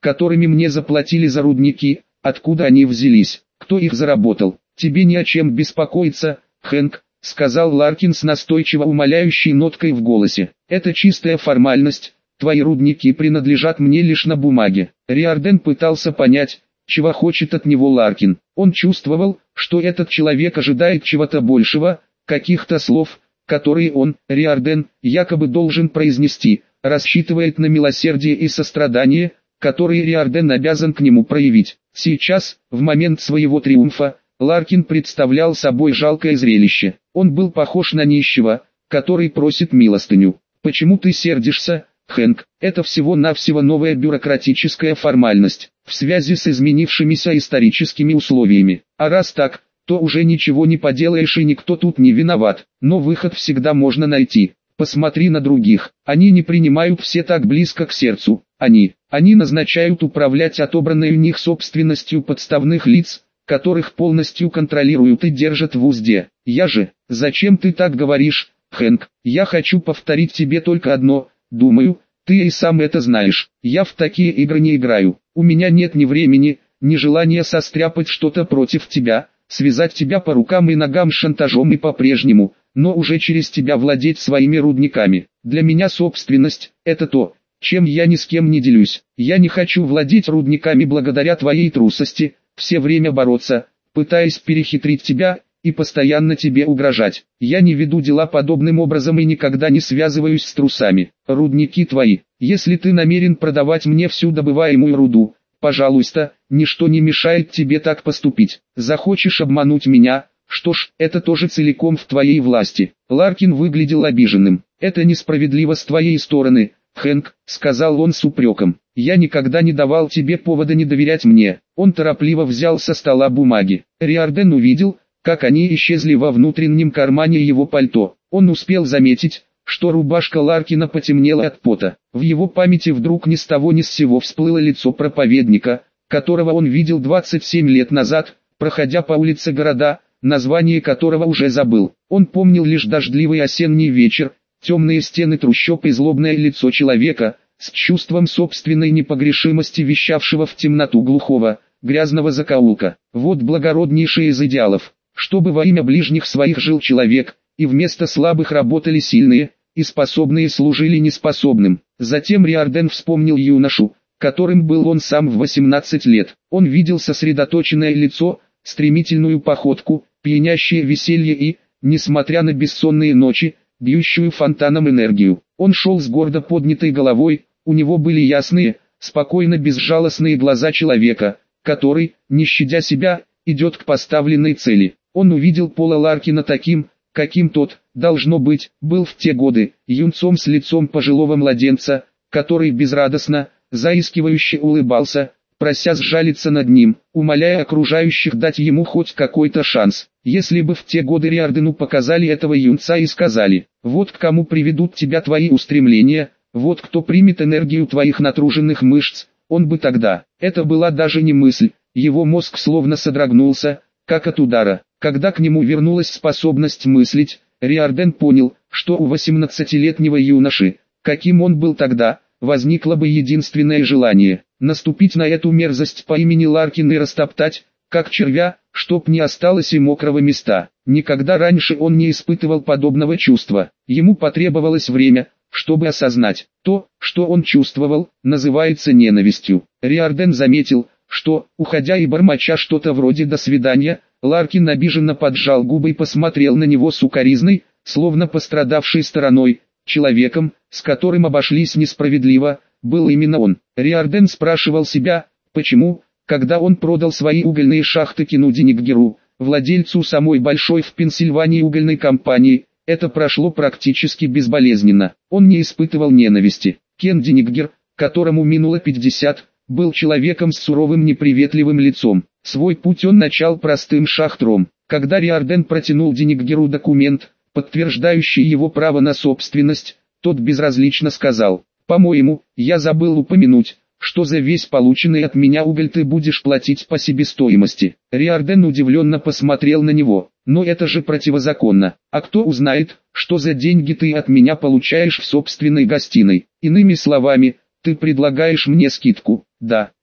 которыми мне заплатили за рудники, откуда они взялись, кто их заработал. Тебе не о чем беспокоиться, Хэнк, сказал Ларкин с настойчиво умоляющей ноткой в голосе. Это чистая формальность, твои рудники принадлежат мне лишь на бумаге. Риордан пытался понять, чего хочет от него Ларкин. Он чувствовал, что этот человек ожидает чего-то большего, каких-то слов, которые он, Риордан, якобы должен произнести, рассчитывает на милосердие и сострадание, которые Риордан обязан к нему проявить. Сейчас, в момент своего триумфа, Ларкин представлял собой жалкое зрелище. Он был похож на нищего, который просит милостыню. «Почему ты сердишься, Хэнк? Это всего-навсего новая бюрократическая формальность, в связи с изменившимися историческими условиями. А раз так, то уже ничего не поделаешь и никто тут не виноват, но выход всегда можно найти. Посмотри на других, они не принимают все так близко к сердцу. Они назначают управлять отобранной у них собственностью подставных лиц, которых полностью контролируют и держат в узде. Зачем ты так говоришь, Хэнк? Я хочу повторить тебе только одно, думаю, ты и сам это знаешь. Я в такие игры не играю. У меня нет ни времени, ни желания состряпать что-то против тебя, связать тебя по рукам и ногам шантажом и по-прежнему, но уже через тебя владеть своими рудниками. Для меня собственность – это то, чем я ни с кем не делюсь. Я не хочу владеть рудниками благодаря твоей трусости, все время бороться, пытаясь перехитрить тебя и постоянно тебе угрожать. Я не веду дела подобным образом и никогда не связываюсь с трусами. Рудники твои. Если ты намерен продавать мне всю добываемую руду, пожалуйста, ничто не мешает тебе так поступить. Захочешь обмануть меня, что ж, это тоже целиком в твоей власти. Ларкин выглядел обиженным. Это несправедливо с твоей стороны, Хэнк, сказал он с упреком. Я никогда не давал тебе повода не доверять мне. Он торопливо взял со стола бумаги. Риордан увидел, как они исчезли во внутреннем кармане его пальто. Он успел заметить, что рубашка Ларкина потемнела от пота. В его памяти вдруг ни с того ни с сего всплыло лицо проповедника, которого он видел 27 лет назад, проходя по улице города, название которого уже забыл. Он помнил лишь дождливый осенний вечер, темные стены трущоб и злобное лицо человека, с чувством собственной непогрешимости вещавшего в темноту глухого, грязного закоулка. Вот благороднейший из идеалов, чтобы во имя ближних своих жил человек, и вместо слабых работали сильные, и способные служили неспособным. Затем Риордан вспомнил юношу, которым был он сам в 18 лет. Он видел сосредоточенное лицо, стремительную походку, пьянящее веселье и, несмотря на бессонные ночи, бьющую фонтаном энергию. Он шел с гордо поднятой головой, у него были ясные, спокойно безжалостные глаза человека, который, не щадя себя, идет к поставленной цели. Он увидел Пола Ларкина таким, каким тот, должно быть, был в те годы, юнцом с лицом пожилого младенца, который безрадостно, заискивающе улыбался, прося сжалиться над ним, умоляя окружающих дать ему хоть какой-то шанс. Если бы в те годы Риордану показали этого юнца и сказали: «Вот к кому приведут тебя твои устремления, вот кто примет энергию твоих натруженных мышц», он бы тогда... Это была даже не мысль, его мозг словно содрогнулся, как от удара. Когда к нему вернулась способность мыслить, Риордан понял, что у 18-летнего юноши, каким он был тогда, возникло бы единственное желание – наступить на эту мерзость по имени Ларкин и растоптать, как червя, чтоб не осталось и мокрого места. Никогда раньше он не испытывал подобного чувства. Ему потребовалось время, чтобы осознать. То, что он чувствовал, называется ненавистью. Риордан заметил, что, уходя и бормоча что-то вроде «до свидания», Ларкин обиженно поджал губы и посмотрел на него с укоризной, словно пострадавшей стороной. Человеком, с которым обошлись несправедливо, был именно он. Риордан спрашивал себя, почему, когда он продал свои угольные шахты Кену Динггеру, владельцу самой большой в Пенсильвании угольной компании, это прошло практически безболезненно. Он не испытывал ненависти. Кен Динггер, которому минуло 50, был человеком с суровым неприветливым лицом. Свой путь он начал простым шахтером. Когда Риордан протянул Динггеру документ, подтверждающий его право на собственность, тот безразлично сказал: «По-моему, я забыл упомянуть, что за весь полученный от меня уголь ты будешь платить по себестоимости». Риордан удивленно посмотрел на него. «Но это же противозаконно. А кто узнает, что за деньги ты от меня получаешь в собственной гостиной? Иными словами, ты предлагаешь мне скидку?» «Да,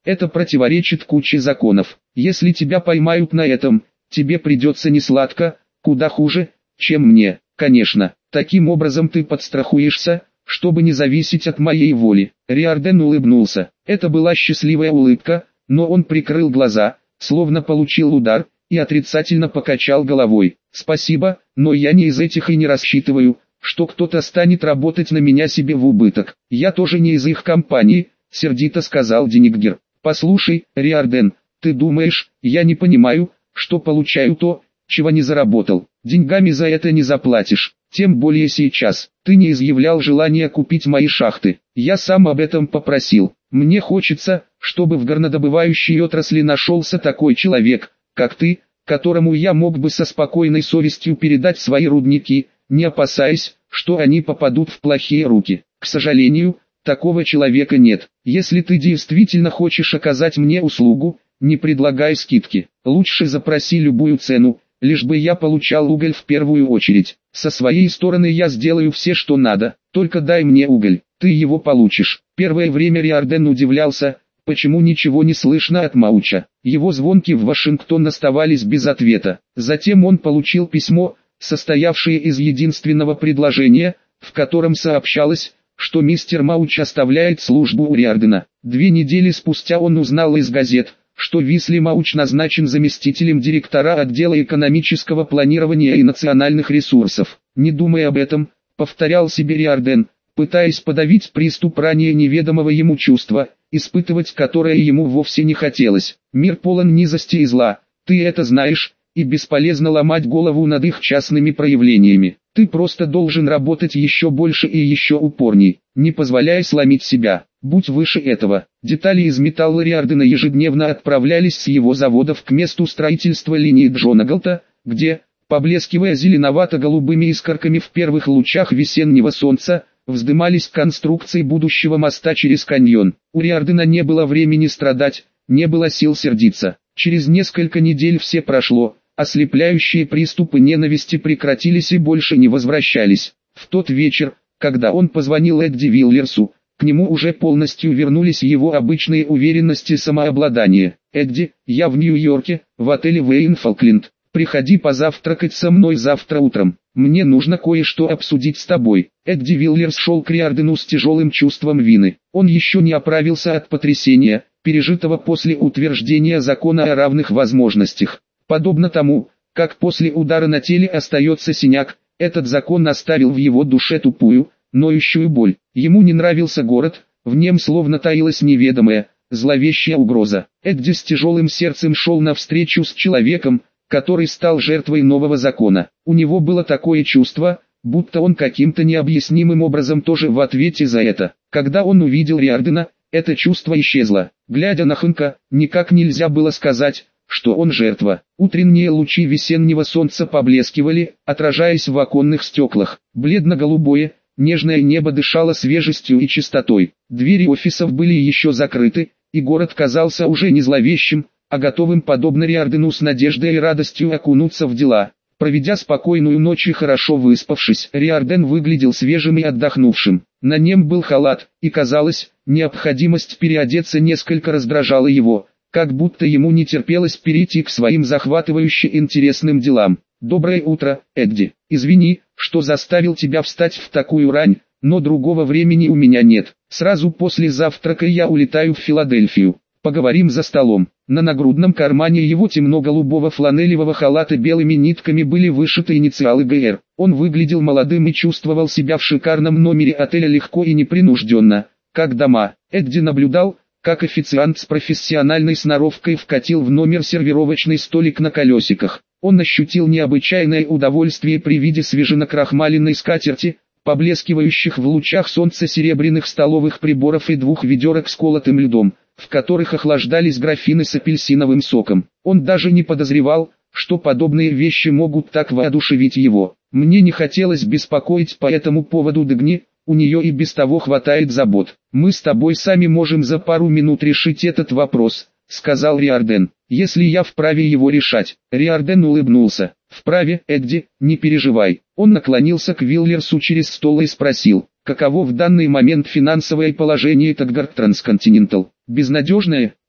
Это противоречит куче законов. Если тебя поймают на этом, тебе придется несладко, куда хуже, чем мне. Конечно, таким образом ты подстрахуешься, чтобы не зависеть от моей воли. Риордан улыбнулся. Это была счастливая улыбка, но он прикрыл глаза, словно получил удар, и отрицательно покачал головой. «Спасибо, но я не из этих и не рассчитываю, что кто-то станет работать на меня себе в убыток. Я тоже не из их компании», — сердито сказал Дениггер. «Послушай, Риордан, ты думаешь, я не понимаю, что получаю то, чего не заработал? Деньгами за это не заплатишь, тем более сейчас. Ты не изъявлял желания купить мои шахты. Я сам об этом попросил. Мне хочется, чтобы в горнодобывающей отрасли нашелся такой человек, как ты, которому я мог бы со спокойной совестью передать свои рудники, не опасаясь, что они попадут в плохие руки. К сожалению, такого человека нет. Если ты действительно хочешь оказать мне услугу, не предлагай скидки. Лучше запроси любую цену, лишь бы я получал уголь в первую очередь. Со своей стороны я сделаю все, что надо, только дай мне уголь, ты его получишь». Первое время Риордан удивлялся, почему ничего не слышно от Мауча. Его звонки в Вашингтон оставались без ответа. Затем он получил письмо, состоявшее из единственного предложения, в котором сообщалось, что мистер Мауч оставляет службу у Риордана. 2 недели спустя он узнал из газет, что Висли Мауч назначен заместителем директора отдела экономического планирования и национальных ресурсов. «Не думая об этом», — повторял себе Риордан, пытаясь подавить приступ ранее неведомого ему чувства, испытывать которое ему вовсе не хотелось. «Мир полон низости и зла, ты это знаешь, и бесполезно ломать голову над их частными проявлениями. Ты просто должен работать еще больше и еще упорней, не позволяя сломить себя. Будь выше этого». Детали из металла Риордана ежедневно отправлялись с его заводов к месту строительства линии Джонагалта, где, поблескивая зеленовато-голубыми искорками в первых лучах весеннего солнца, вздымались конструкции будущего моста через каньон. У Риордана не было времени страдать, не было сил сердиться. Через несколько недель все прошло, ослепляющие приступы ненависти прекратились и больше не возвращались. В тот вечер, когда он позвонил Эдди Виллерсу, к нему уже полностью вернулись его обычные уверенность и самообладание. «Эдди, я в Нью-Йорке, в отеле Вейн Фолкленд. Приходи позавтракать со мной завтра утром. Мне нужно кое-что обсудить с тобой». Эдди Виллерс шел к Риордану с тяжелым чувством вины. Он еще не оправился от потрясения, пережитого после утверждения закона о равных возможностях. Подобно тому, как после удара на теле остается синяк, этот закон оставил в его душе тупую, ноющую боль. Ему не нравился город, в нем словно таилась неведомая, зловещая угроза. Эдди с тяжелым сердцем шел навстречу с человеком, который стал жертвой нового закона. У него было такое чувство, будто он каким-то необъяснимым образом тоже в ответе за это. Когда он увидел Риордана, это чувство исчезло. Глядя на Хэнка, никак нельзя было сказать, что он жертва. Утренние лучи весеннего солнца поблескивали, отражаясь в оконных стеклах. Бледно-голубое, нежное небо дышало свежестью и чистотой. Двери офисов были еще закрыты, и город казался уже не зловещим, а готовым подобно Риордану с надеждой и радостью окунуться в дела. Проведя спокойную ночь и хорошо выспавшись, Риордан выглядел свежим и отдохнувшим. На нем был халат, и казалось, необходимость переодеться несколько раздражала его, как будто ему не терпелось перейти к своим захватывающе интересным делам. «Доброе утро, Эдди. Извини, что заставил тебя встать в такую рань, но другого времени у меня нет. Сразу после завтрака я улетаю в Филадельфию. Поговорим за столом». На нагрудном кармане его темно-голубого фланелевого халата белыми нитками были вышиты инициалы ГР. Он выглядел молодым и чувствовал себя в шикарном номере отеля легко и непринужденно, как дома. Эдди наблюдал, как официант с профессиональной сноровкой вкатил в номер сервировочный столик на колесиках. Он ощутил необычайное удовольствие при виде свеженакрахмаленной скатерти, поблескивающих в лучах солнца серебряных столовых приборов и 2 ведерок с колотым льдом, в которых охлаждались графины с апельсиновым соком. Он даже не подозревал, что подобные вещи могут так воодушевить его. «Мне не хотелось беспокоить по этому поводу Дагни, у нее и без того хватает забот. Мы с тобой сами можем за пару минут решить этот вопрос», — сказал Риордан. «Если я вправе его решать». Риордан улыбнулся. «Вправе, Эдди, не переживай». Он наклонился к Виллерсу через стол и спросил, каково в данный момент финансовое положение Таггарт Трансконтинентал. «Безнадежное»,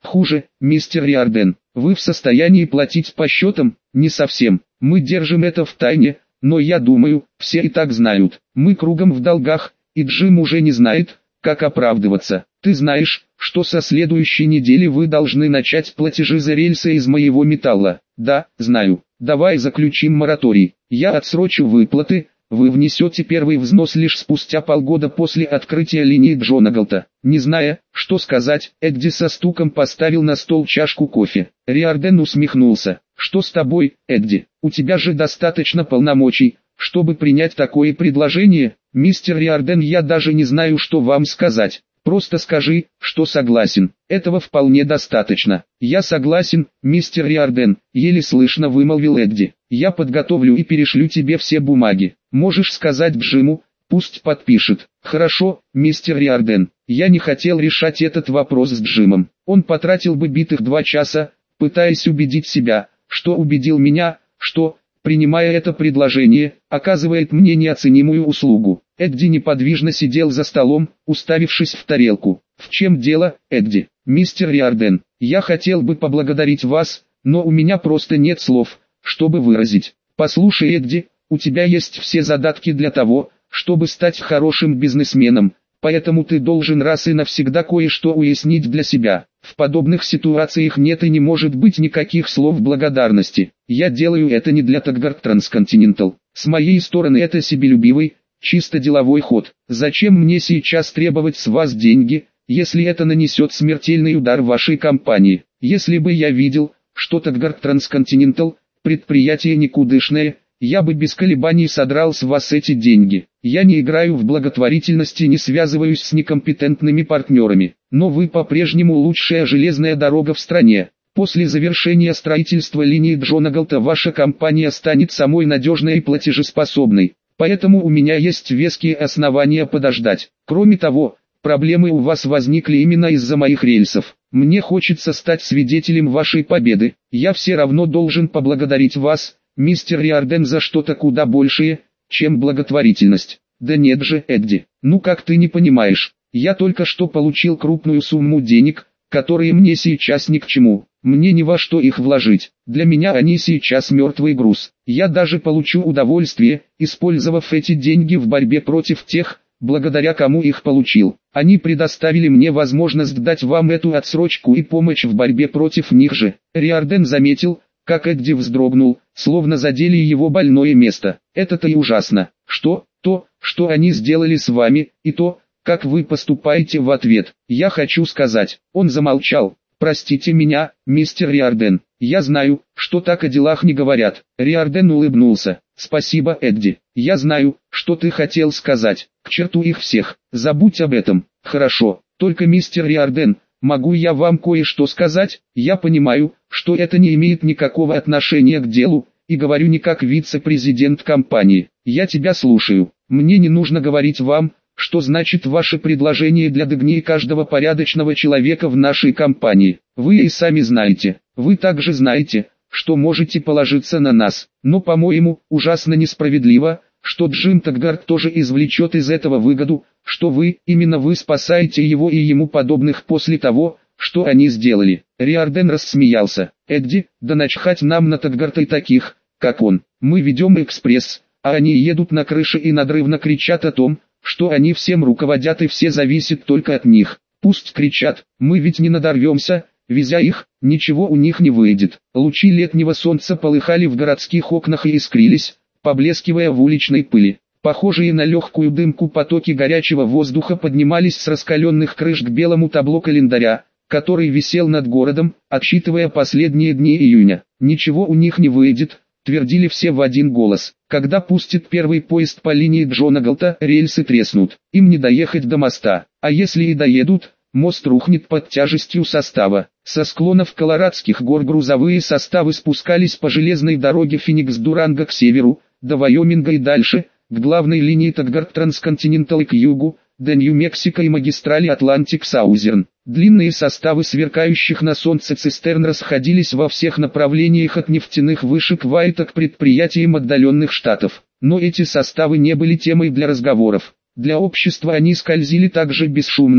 Хуже, мистер Риордан, вы в состоянии платить по счетам? Не совсем. Мы держим это в тайне, но я думаю, все и так знают. Мы кругом в долгах, и Джим уже не знает, как оправдываться. Ты знаешь, что со следующей недели вы должны начать платежи за рельсы из моего металла? Да, знаю. Давай заключим мораторий. Я отсрочу выплаты. Вы внесете первый взнос лишь спустя полгода после открытия линии Джонагалта. Не зная, что сказать, Эдди со стуком поставил на стол чашку кофе. Риордан усмехнулся. «Что с тобой, Эдди? У тебя же достаточно полномочий, чтобы принять такое предложение?» «Мистер Риордан, я даже не знаю, что вам сказать. Просто скажи, что согласен. Этого вполне достаточно». «Я согласен, мистер Риордан», — еле слышно вымолвил Эдди. «Я подготовлю и перешлю тебе все бумаги. Можешь сказать Джиму, пусть подпишет». «Хорошо, мистер Риордан. Я не хотел решать этот вопрос с Джимом. Он потратил бы битых 2 часа, пытаясь убедить себя, что убедил меня, что, принимая это предложение, оказывает мне неоценимую услугу». Эдди неподвижно сидел за столом, уставившись в тарелку. «В чем дело, Эдди?» «Мистер Риордан, я хотел бы поблагодарить вас, но у меня просто нет слов, чтобы выразить». «Послушай, Эдди, у тебя есть все задатки для того, чтобы стать хорошим бизнесменом, поэтому ты должен раз и навсегда кое-что уяснить для себя. В подобных ситуациях нет и не может быть никаких слов благодарности. Я делаю это не для Taggarth Transcontinental. С моей стороны это себелюбивый, чисто деловой ход. Зачем мне сейчас требовать с вас деньги, если это нанесет смертельный удар вашей компании? Если бы я видел, что Taggarth Transcontinental – предприятие никудышное, я бы без колебаний содрал с вас эти деньги. Я не играю в благотворительность и не связываюсь с некомпетентными партнерами. Но вы по-прежнему лучшая железная дорога в стране. После завершения строительства линии Джонагалта ваша компания станет самой надежной и платежеспособной. Поэтому у меня есть веские основания подождать. Кроме того, проблемы у вас возникли именно из-за моих рельсов. Мне хочется стать свидетелем вашей победы. Я все равно должен поблагодарить вас, мистер Риордан, за что-то куда большее, чем благотворительность». «Да нет же, Эдди, ну как ты не понимаешь, я только что получил крупную сумму денег, которые мне сейчас ни к чему, мне ни во что их вложить, для меня они сейчас мертвый груз. Я даже получу удовольствие, использовав эти деньги в борьбе против тех, благодаря кому их получил. Они предоставили мне возможность дать вам эту отсрочку и помощь в борьбе против них же». Риордан заметил, как Эдди вздрогнул, словно задели его больное место. «Это-то и ужасно. Что? То, что они сделали с вами, и то, как вы поступаете в ответ. Я хочу сказать». Он замолчал. «Простите меня, мистер Риордан, я знаю, что так о делах не говорят». Риордан улыбнулся. «Спасибо, Эдди. Я знаю, что ты хотел сказать. К черту их всех. Забудь об этом». «Хорошо. Только, мистер Риордан, могу я вам кое-что сказать? Я понимаю, что это не имеет никакого отношения к делу, и говорю не как вице-президент компании. Я тебя слушаю. Мне не нужно говорить вам, что значит ваше предложение для догней каждого порядочного человека в нашей компании. Вы и сами знаете. Вы также знаете, что можете положиться на нас. Но, по-моему, ужасно несправедливо, что Джим Taggarth тоже извлечет из этого выгоду, что вы, именно вы спасаете его и ему подобных после того, что они сделали». Риордан рассмеялся. «Эдди, да начхать нам на Taggarth и таких, как он. Мы ведем экспресс, а они едут на крыше и надрывно кричат о том, что они всем руководят и все зависит только от них. Пусть кричат, мы ведь не надорвемся, везя их, ничего у них не выйдет». Лучи летнего солнца полыхали в городских окнах и искрились, поблескивая в уличной пыли. Похожие на легкую дымку потоки горячего воздуха поднимались с раскаленных крыш к белому табло календаря, который висел над городом, отсчитывая последние дни июня. «Ничего у них не выйдет», твердили все в один голос. «Когда пустит первый поезд по линии Джонагалта, рельсы треснут, им не доехать до моста, а если и доедут, мост рухнет под тяжестью состава». Со склонов Колорадских гор грузовые составы спускались по железной дороге Феникс-Дуранго к северу, до Вайоминга и дальше, к главной линии Taggarth Transcontinental и к югу, до Нью-Мексико и магистрали Атлантик-Саузерн. Длинные составы сверкающих на солнце цистерн расходились во всех направлениях от нефтяных вышек Вайта к предприятиям отдаленных штатов. Но эти составы не были темой для разговоров. Для общества они скользили так же бесшумно,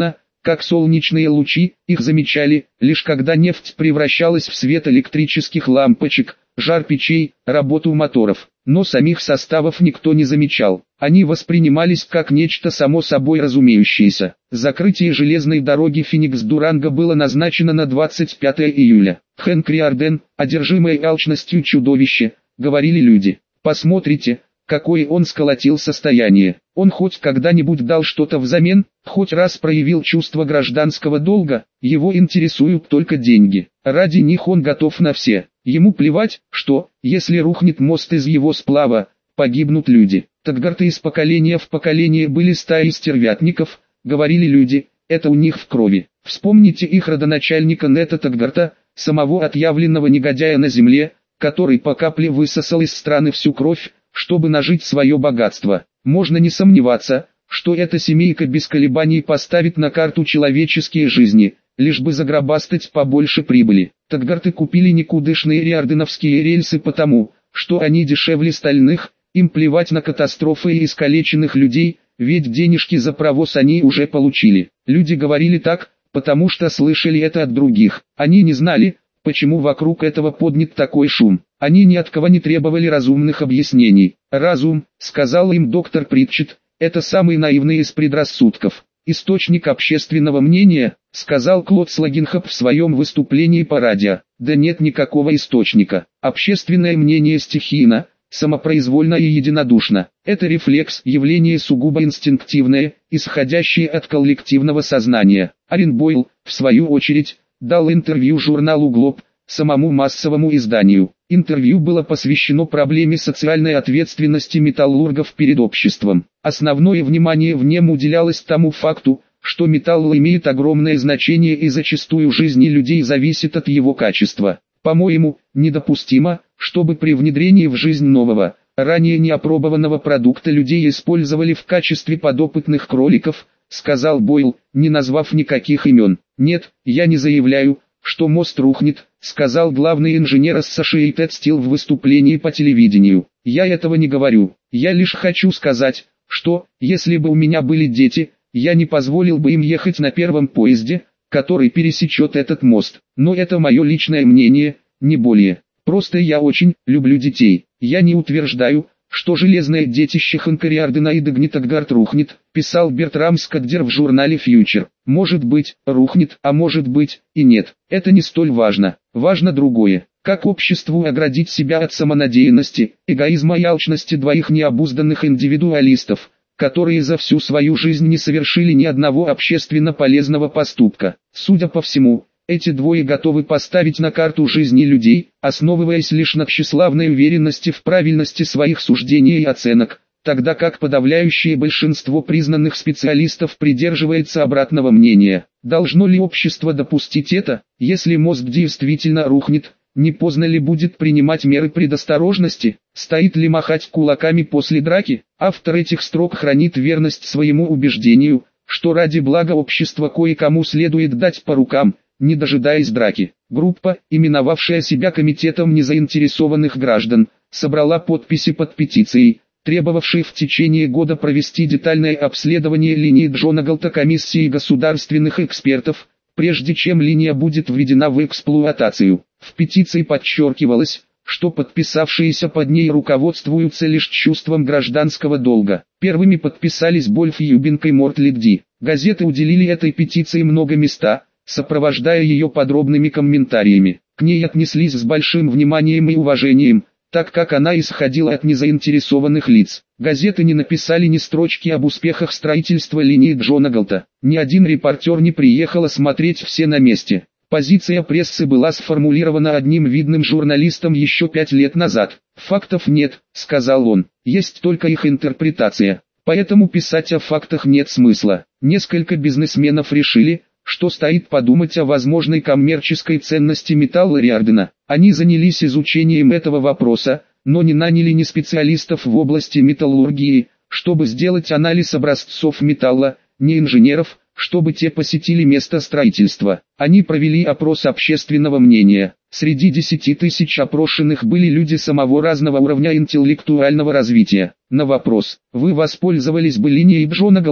как солнечные лучи, их замечали, лишь когда нефть превращалась в свет электрических лампочек, жар печей, работу моторов. Но самих составов никто не замечал. Они воспринимались как нечто само собой разумеющееся. Закрытие железной дороги Феникс-Дуранго было назначено на 25 июля. Хэнк Риордан, одержимое алчностью чудовище, говорили люди. Посмотрите, какое он сколотил состояние. Он хоть когда-нибудь дал что-то взамен, хоть раз проявил чувство гражданского долга, его интересуют только деньги. Ради них он готов на все. Ему плевать, что, если рухнет мост из его сплава, погибнут люди. Таггарты из поколения в поколение были стаей стервятников, говорили люди, это у них в крови. Вспомните их родоначальника Нета Таггарта, самого отъявленного негодяя на земле, который по капле высосал из страны всю кровь, чтобы нажить свое богатство. Можно не сомневаться, что эта семейка без колебаний поставит на карту человеческие жизни, лишь бы загробастать побольше прибыли. Таггарты купили никудышные риордановские рельсы потому, что они дешевле стальных, им плевать на катастрофы и искалеченных людей, ведь денежки за провоз они уже получили. Люди говорили так, потому что слышали это от других. Они не знали, почему вокруг этого поднят такой шум. Они ни от кого не требовали разумных объяснений. «Разум», — сказал им доктор Притчет, — «это самый наивный из предрассудков». «Источник общественного мнения», — сказал Клод Слагенхоп в своем выступлении по радио. Да нет никакого источника. Общественное мнение стихийно, самопроизвольно и единодушно. Это рефлекс, явление сугубо инстинктивное, исходящее от коллективного сознания. Арен Бойл, в свою очередь, дал интервью журналу «Глоб», самому массовому изданию. Интервью было посвящено проблеме социальной ответственности металлургов перед обществом. Основное внимание в нем уделялось тому факту, что металл имеет огромное значение и зачастую жизни людей зависит от его качества. По-моему, недопустимо, чтобы при внедрении в жизнь нового, ранее неопробованного продукта людей использовали в качестве подопытных кроликов, сказал Бойл, не назвав никаких имен. Нет, я не заявляю, что мост рухнет, сказал главный инженер Associated Steel в выступлении по телевидению. Я этого не говорю. Я лишь хочу сказать, что, если бы у меня были дети, я не позволил бы им ехать на первом поезде, который пересечет этот мост. Но это мое личное мнение, не более. Просто я очень люблю детей. Я не утверждаю, что железное детище Хэнка Риордана и Дагни Таггарт рухнет, писал Бертрам Скаддер в журнале Future. Может быть, рухнет, а может быть, и нет. Это не столь важно. Важно другое. Как обществу оградить себя от самонадеянности, эгоизма и алчности двоих необузданных индивидуалистов, которые за всю свою жизнь не совершили ни одного общественно полезного поступка. Судя по всему, эти двое готовы поставить на карту жизни людей, основываясь лишь на тщеславной уверенности в правильности своих суждений и оценок, тогда как подавляющее большинство признанных специалистов придерживается обратного мнения. Должно ли общество допустить это? Если мозг действительно рухнет, не поздно ли будет принимать меры предосторожности? Стоит ли махать кулаками после драки? Автор этих строк хранит верность своему убеждению, что ради блага общества кое-кому следует дать по рукам, не дожидаясь драки. Группа, именовавшая себя Комитетом незаинтересованных граждан, собрала подписи под петицией, требовавшей в течение года провести детальное обследование линии Джонагалта комиссией государственных экспертов, прежде чем линия будет введена в эксплуатацию. В петиции подчеркивалось, что подписавшиеся под ней руководствуются лишь чувством гражданского долга. Первыми подписались Больф Юбинг и Мортлик Ди. Газеты уделили этой петиции много места, сопровождая ее подробными комментариями. К ней отнеслись с большим вниманием и уважением, так как она исходила от незаинтересованных лиц. Газеты не написали ни строчки об успехах строительства линии Джонагалта. Ни один репортер не приехал осмотреть все на месте. Позиция прессы была сформулирована одним видным журналистом еще 5 лет назад. «Фактов нет», — сказал он, — «есть только их интерпретация. Поэтому писать о фактах нет смысла». Несколько бизнесменов решили, что стоит подумать о возможной коммерческой ценности металла Риордана. Они занялись изучением этого вопроса, но не наняли ни специалистов в области металлургии, чтобы сделать анализ образцов металла, ни инженеров, чтобы те посетили место строительства. Они провели опрос общественного мнения. Среди 10 тысяч опрошенных были люди самого разного уровня интеллектуального развития. На вопрос «Вы воспользовались бы линией Джонагалта?»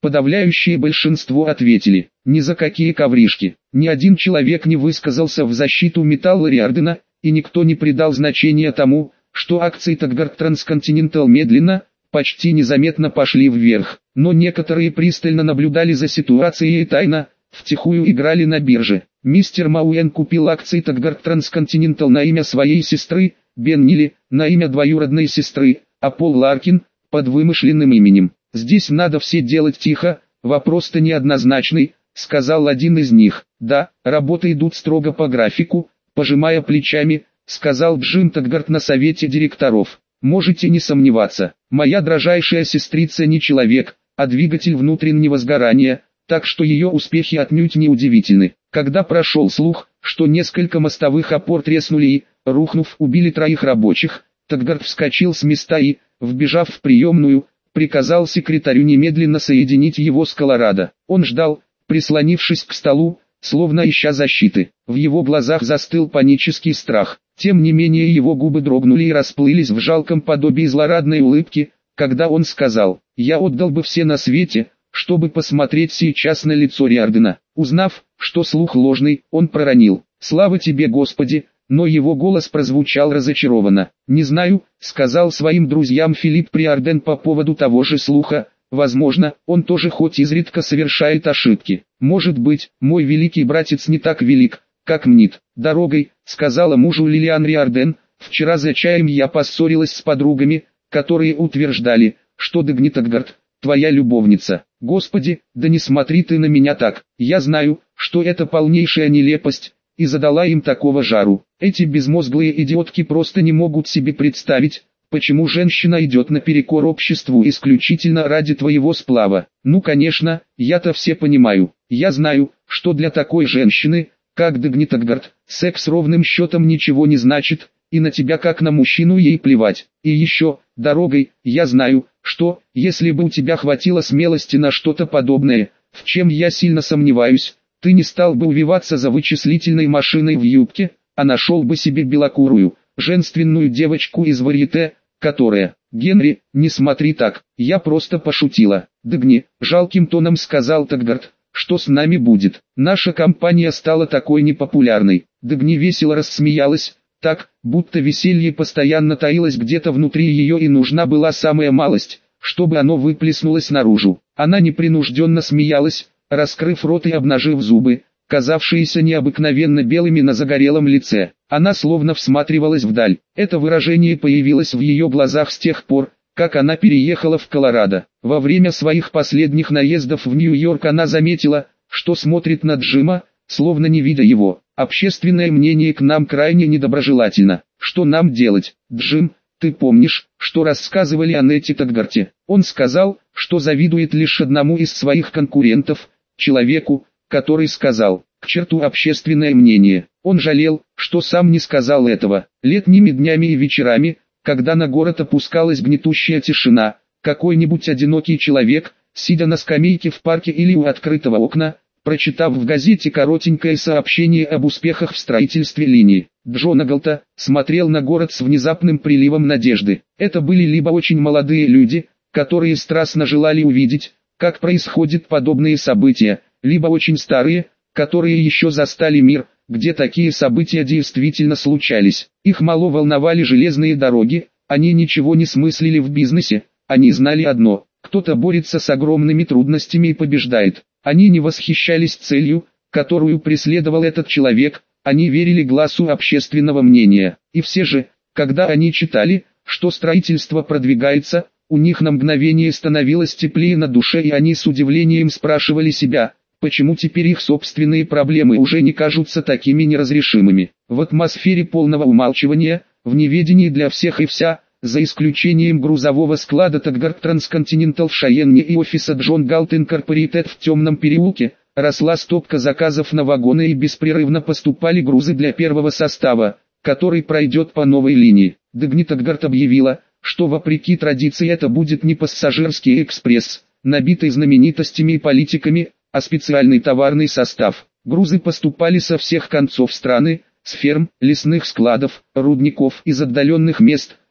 Подавляющее большинство ответили: ни за какие ковришки. Ни один человек не высказался в защиту металла Риордана, и никто не придал значения тому, что акции Таггарт Трансконтинентал медленно, почти незаметно пошли вверх. Но некоторые пристально наблюдали за ситуацией и тайно, втихую играли на бирже. Мистер Мауэн купил акции Таггарт Трансконтинентал на имя своей сестры, Бен Нилли, на имя двоюродной сестры, а Пол Ларкин, под вымышленным именем. «Здесь надо все делать тихо, вопрос-то неоднозначный», — сказал один из них. «Да, работы идут строго по графику», — пожимая плечами, сказал Джим Таггарт на совете директоров. «Можете не сомневаться, моя дрожайшая сестрица не человек, а двигатель внутреннего сгорания, так что ее успехи отнюдь не удивительны». Когда прошел слух, что несколько мостовых опор треснули и, рухнув, убили 3 рабочих, Таггарт вскочил с места и, вбежав в приемную, приказал секретарю немедленно соединить его с Колорадо. Он ждал, прислонившись к столу, словно ища защиты. В его глазах застыл панический страх. Тем не менее его губы дрогнули и расплылись в жалком подобии злорадной улыбки, когда он сказал: «Я отдал бы все на свете, чтобы посмотреть сейчас на лицо Риордана». Узнав, что слух ложный, он проронил: «Слава тебе, Господи!», но его голос прозвучал разочарованно. «Не знаю», — сказал своим друзьям Филипп Риордан по поводу того же слуха, «возможно, он тоже хоть изредка совершает ошибки. Может быть, мой великий братец не так велик, как мнит». «Дорогой», — сказала мужу Лилиан Риордан, «вчера за чаем я поссорилась с подругами, которые утверждали, что Дагни Таггарт — твоя любовница». «Господи, да не смотри ты на меня так, я знаю, что это полнейшая нелепость», и задала им такого жару. Эти безмозглые идиотки просто не могут себе представить, почему женщина идет наперекор обществу исключительно ради твоего сплава. Ну конечно, я-то все понимаю. Я знаю, что для такой женщины, как Дагни Таггарт, секс ровным счетом ничего не значит, и на тебя как на мужчину ей плевать. И еще, дорогой, я знаю, что, если бы у тебя хватило смелости на что-то подобное, в чем я сильно сомневаюсь, ты не стал бы увиваться за вычислительной машиной в юбке, а нашел бы себе белокурую, женственную девочку из варьете, которая... «Генри, не смотри так, я просто пошутила». «Дагни», — жалким тоном сказал Таггарт, — «что с нами будет? Наша компания стала такой непопулярной». Дагни весело рассмеялась, так, будто веселье постоянно таилось где-то внутри ее и нужна была самая малость, чтобы оно выплеснулось наружу. Она непринужденно смеялась, раскрыв рот и обнажив зубы, казавшиеся необыкновенно белыми на загорелом лице. Она словно всматривалась вдаль. Это выражение появилось в ее глазах с тех пор, как она переехала в Колорадо. Во время своих последних наездов в Нью-Йорк она заметила, что смотрит на Джима, словно не видя его. «Общественное мнение к нам крайне недоброжелательно. Что нам делать, Джим? Ты помнишь, что рассказывали о Нетте Таггарте? Он сказал, что завидует лишь одному из своих конкурентов, человеку, который сказал: к черту общественное мнение». Он жалел, что сам не сказал этого. Летними днями и вечерами, когда на город опускалась гнетущая тишина, какой-нибудь одинокий человек, сидя на скамейке в парке или у открытого окна, прочитав в газете коротенькое сообщение об успехах в строительстве линии Джона Галта, смотрел на город с внезапным приливом надежды. Это были либо очень молодые люди, которые страстно желали увидеть, как происходят подобные события, либо очень старые, которые еще застали мир, где такие события действительно случались. Их мало волновали железные дороги, они ничего не смыслили в бизнесе, они знали одно: кто-то борется с огромными трудностями и побеждает. Они не восхищались целью, которую преследовал этот человек, они верили гласу общественного мнения. И все же, когда они читали, что строительство продвигается, у них на мгновение становилось теплее на душе, и они с удивлением спрашивали себя, почему теперь их собственные проблемы уже не кажутся такими неразрешимыми. В атмосфере полного умалчивания, в неведении для всех и вся, за исключением грузового склада Таггарт Трансконтинентал в Шайенне и офиса Джон Галт Инкорпорейтед в темном переулке, росла стопка заказов на вагоны и беспрерывно поступали грузы для первого состава, который пройдет по новой линии. Дагни Таггарт объявила, что вопреки традиции это будет не пассажирский экспресс, набитый знаменитостями и политиками, а специальный товарный состав. Грузы поступали со всех концов страны, с ферм, лесных складов, рудников из отдаленных мест,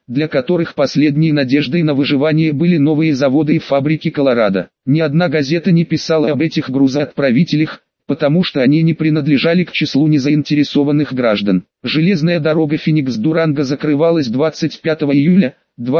для которых последней надеждой на выживание были новые заводы и фабрики Колорадо. Ни одна газета не писала об этих грузоотправителях, потому что они не принадлежали к числу незаинтересованных граждан. Железная дорога Феникс-Дуранго закрывалась 25 июля,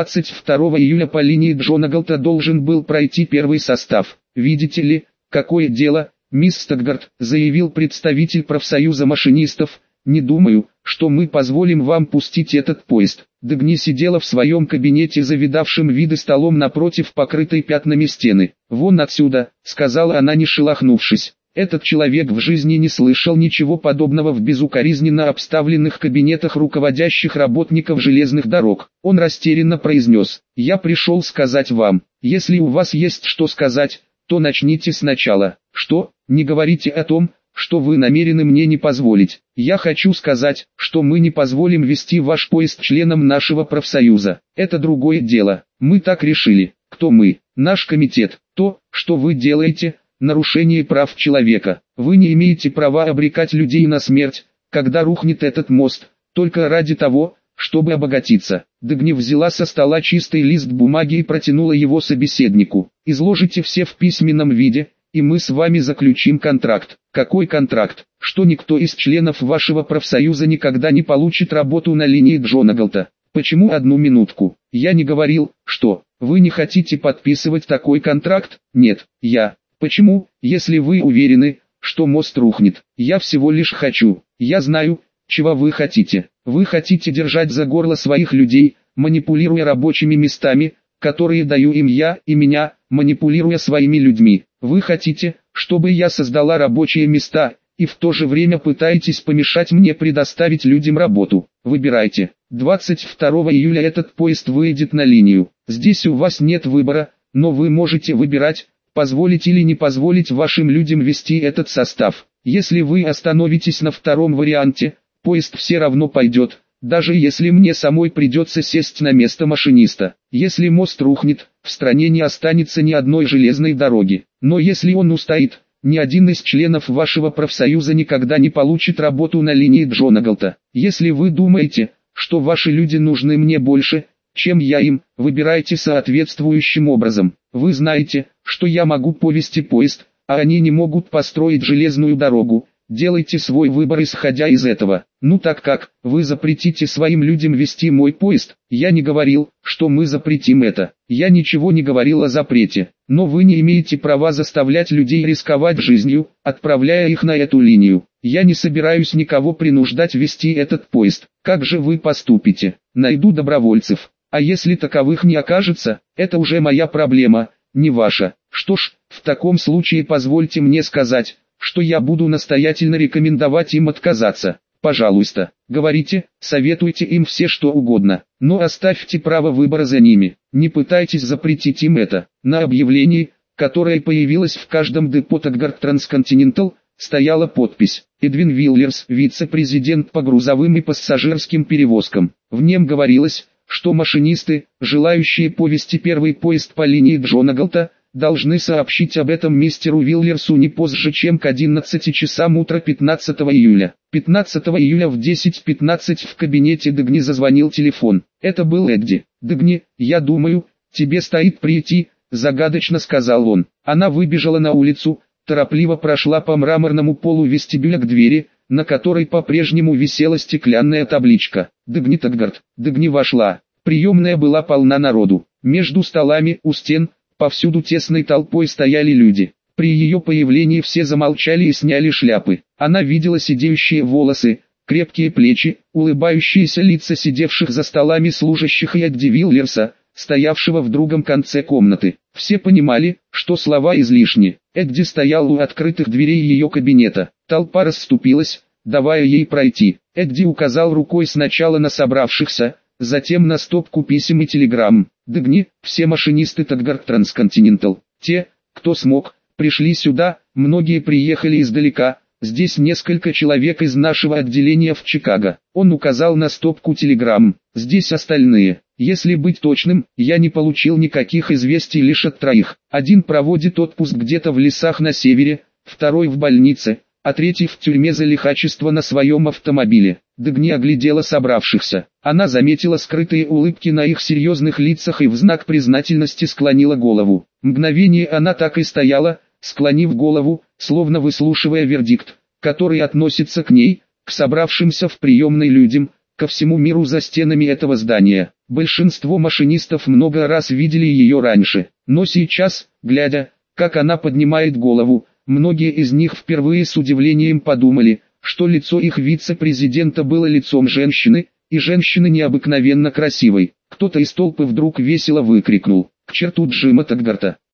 22 июля по линии Джонагалта должен был пройти первый состав. «Видите ли, какое дело, мисс Стокгарт», заявил представитель профсоюза машинистов, «не думаю, что мы позволим вам пустить этот поезд». Дагни сидела в своем кабинете за видавшим виды столом напротив покрытой пятнами стены. «Вон отсюда», — сказала она, не шелохнувшись. Этот человек в жизни не слышал ничего подобного в безукоризненно обставленных кабинетах руководящих работников железных дорог. Он растерянно произнес: «Я пришел сказать вам, если у вас есть что сказать, то начните сначала». «Что? Не говорите о том, что вы намерены мне не позволить. Я хочу сказать, что мы не позволим вести ваш поезд членам нашего профсоюза. Это другое дело. Мы так решили». «Кто мы?» «Наш комитет». «То, что вы делаете, нарушение прав человека. Вы не имеете права обрекать людей на смерть, когда рухнет этот мост, только ради того, чтобы обогатиться». Дагни взяла со стола чистый лист бумаги и протянула его собеседнику. «Изложите все в письменном виде, и мы с вами заключим контракт». «Какой контракт? Что никто из членов вашего профсоюза никогда не получит работу на линии Джонагалта?» «Почему? Одну минутку. Я не говорил, что вы не хотите подписывать такой контракт?» «Нет, я. Почему, если вы уверены, что мост рухнет? Я всего лишь хочу. Я знаю, чего вы хотите. Вы хотите держать за горло своих людей, манипулируя рабочими местами, которые даю им я и меня, манипулируя своими людьми. Вы хотите, чтобы я создала рабочие места, и в то же время пытаетесь помешать мне предоставить людям работу. Выбирайте. 22 июля этот поезд выйдет на линию. Здесь у вас нет выбора, но вы можете выбирать, позволить или не позволить вашим людям вести этот состав. Если вы остановитесь на втором варианте, поезд все равно пойдет, даже если мне самой придется сесть на место машиниста. Если мост рухнет, в стране не останется ни одной железной дороги. Но если он устоит, ни один из членов вашего профсоюза никогда не получит работу на линии Джонагалта. Если вы думаете, что ваши люди нужны мне больше, чем я им, выбирайте соответствующим образом. Вы знаете, что я могу повести поезд, а они не могут построить железную дорогу. Делайте свой выбор исходя из этого. Ну так как, вы запретите своим людям вести мой поезд? Я не говорил, что мы запретим это. Я ничего не говорил о запрете. Но вы не имеете права заставлять людей рисковать жизнью, отправляя их на эту линию. Я не собираюсь никого принуждать вести этот поезд. Как же вы поступите? Найду добровольцев. А если таковых не окажется, это уже моя проблема, не ваша. Что ж, в таком случае позвольте мне сказать, что я буду настоятельно рекомендовать им отказаться. Пожалуйста, говорите, советуйте им все что угодно, но оставьте право выбора за ними. Не пытайтесь запретить им это. На объявлении, которое появилось в каждом депо Таггарт Трансконтинентал, стояла подпись: Эдвин Виллерс, вице-президент по грузовым и пассажирским перевозкам. В нем говорилось, что машинисты, желающие повести первый поезд по линии Джонагалта, должны сообщить об этом мистеру Виллерсу не позже, чем к 11 часам утра 15 июля. 15 июля в 10:15 в кабинете Дагни зазвонил телефон. Это был Эдди. «Дагни, я думаю, тебе стоит прийти», — загадочно сказал он. Она выбежала на улицу, торопливо прошла по мраморному полу вестибюля к двери, на которой по-прежнему висела стеклянная табличка «Дагни Таггарт». Дагни вошла. Приемная была полна народу. Между столами, у стен, повсюду тесной толпой стояли люди. При ее появлении все замолчали и сняли шляпы. Она видела сидеющие волосы, крепкие плечи, улыбающиеся лица сидевших за столами служащих и Эдди Виллерса, стоявшего в другом конце комнаты. Все понимали, что слова излишни. Эдди стоял у открытых дверей ее кабинета. Толпа расступилась, давая ей пройти. Эдди указал рукой сначала на собравшихся, затем на стопку писем и телеграмм. «Дагни, все машинисты Таггарт Трансконтинентал, те, кто смог, пришли сюда, многие приехали издалека, здесь несколько человек из нашего отделения в Чикаго». Он указал на стопку телеграмм. «Здесь остальные. Если быть точным, я не получил никаких известий лишь от троих. Один проводит отпуск где-то в лесах на севере, второй в больнице, а третий в тюрьме за лихачество на своем автомобиле. Дагни оглядела собравшихся. Она заметила скрытые улыбки на их серьезных лицах и в знак признательности склонила голову. Мгновение она так и стояла, склонив голову, словно выслушивая вердикт, который относится к ней, к собравшимся в приемной людям, ко всему миру за стенами этого здания. Большинство машинистов много раз видели ее раньше, но сейчас, глядя, как она поднимает голову, многие из них впервые с удивлением подумали, что лицо их вице-президента было лицом женщины, и женщины необыкновенно красивой. Кто-то из толпы вдруг весело выкрикнул: «К черту Джима Таггарта!»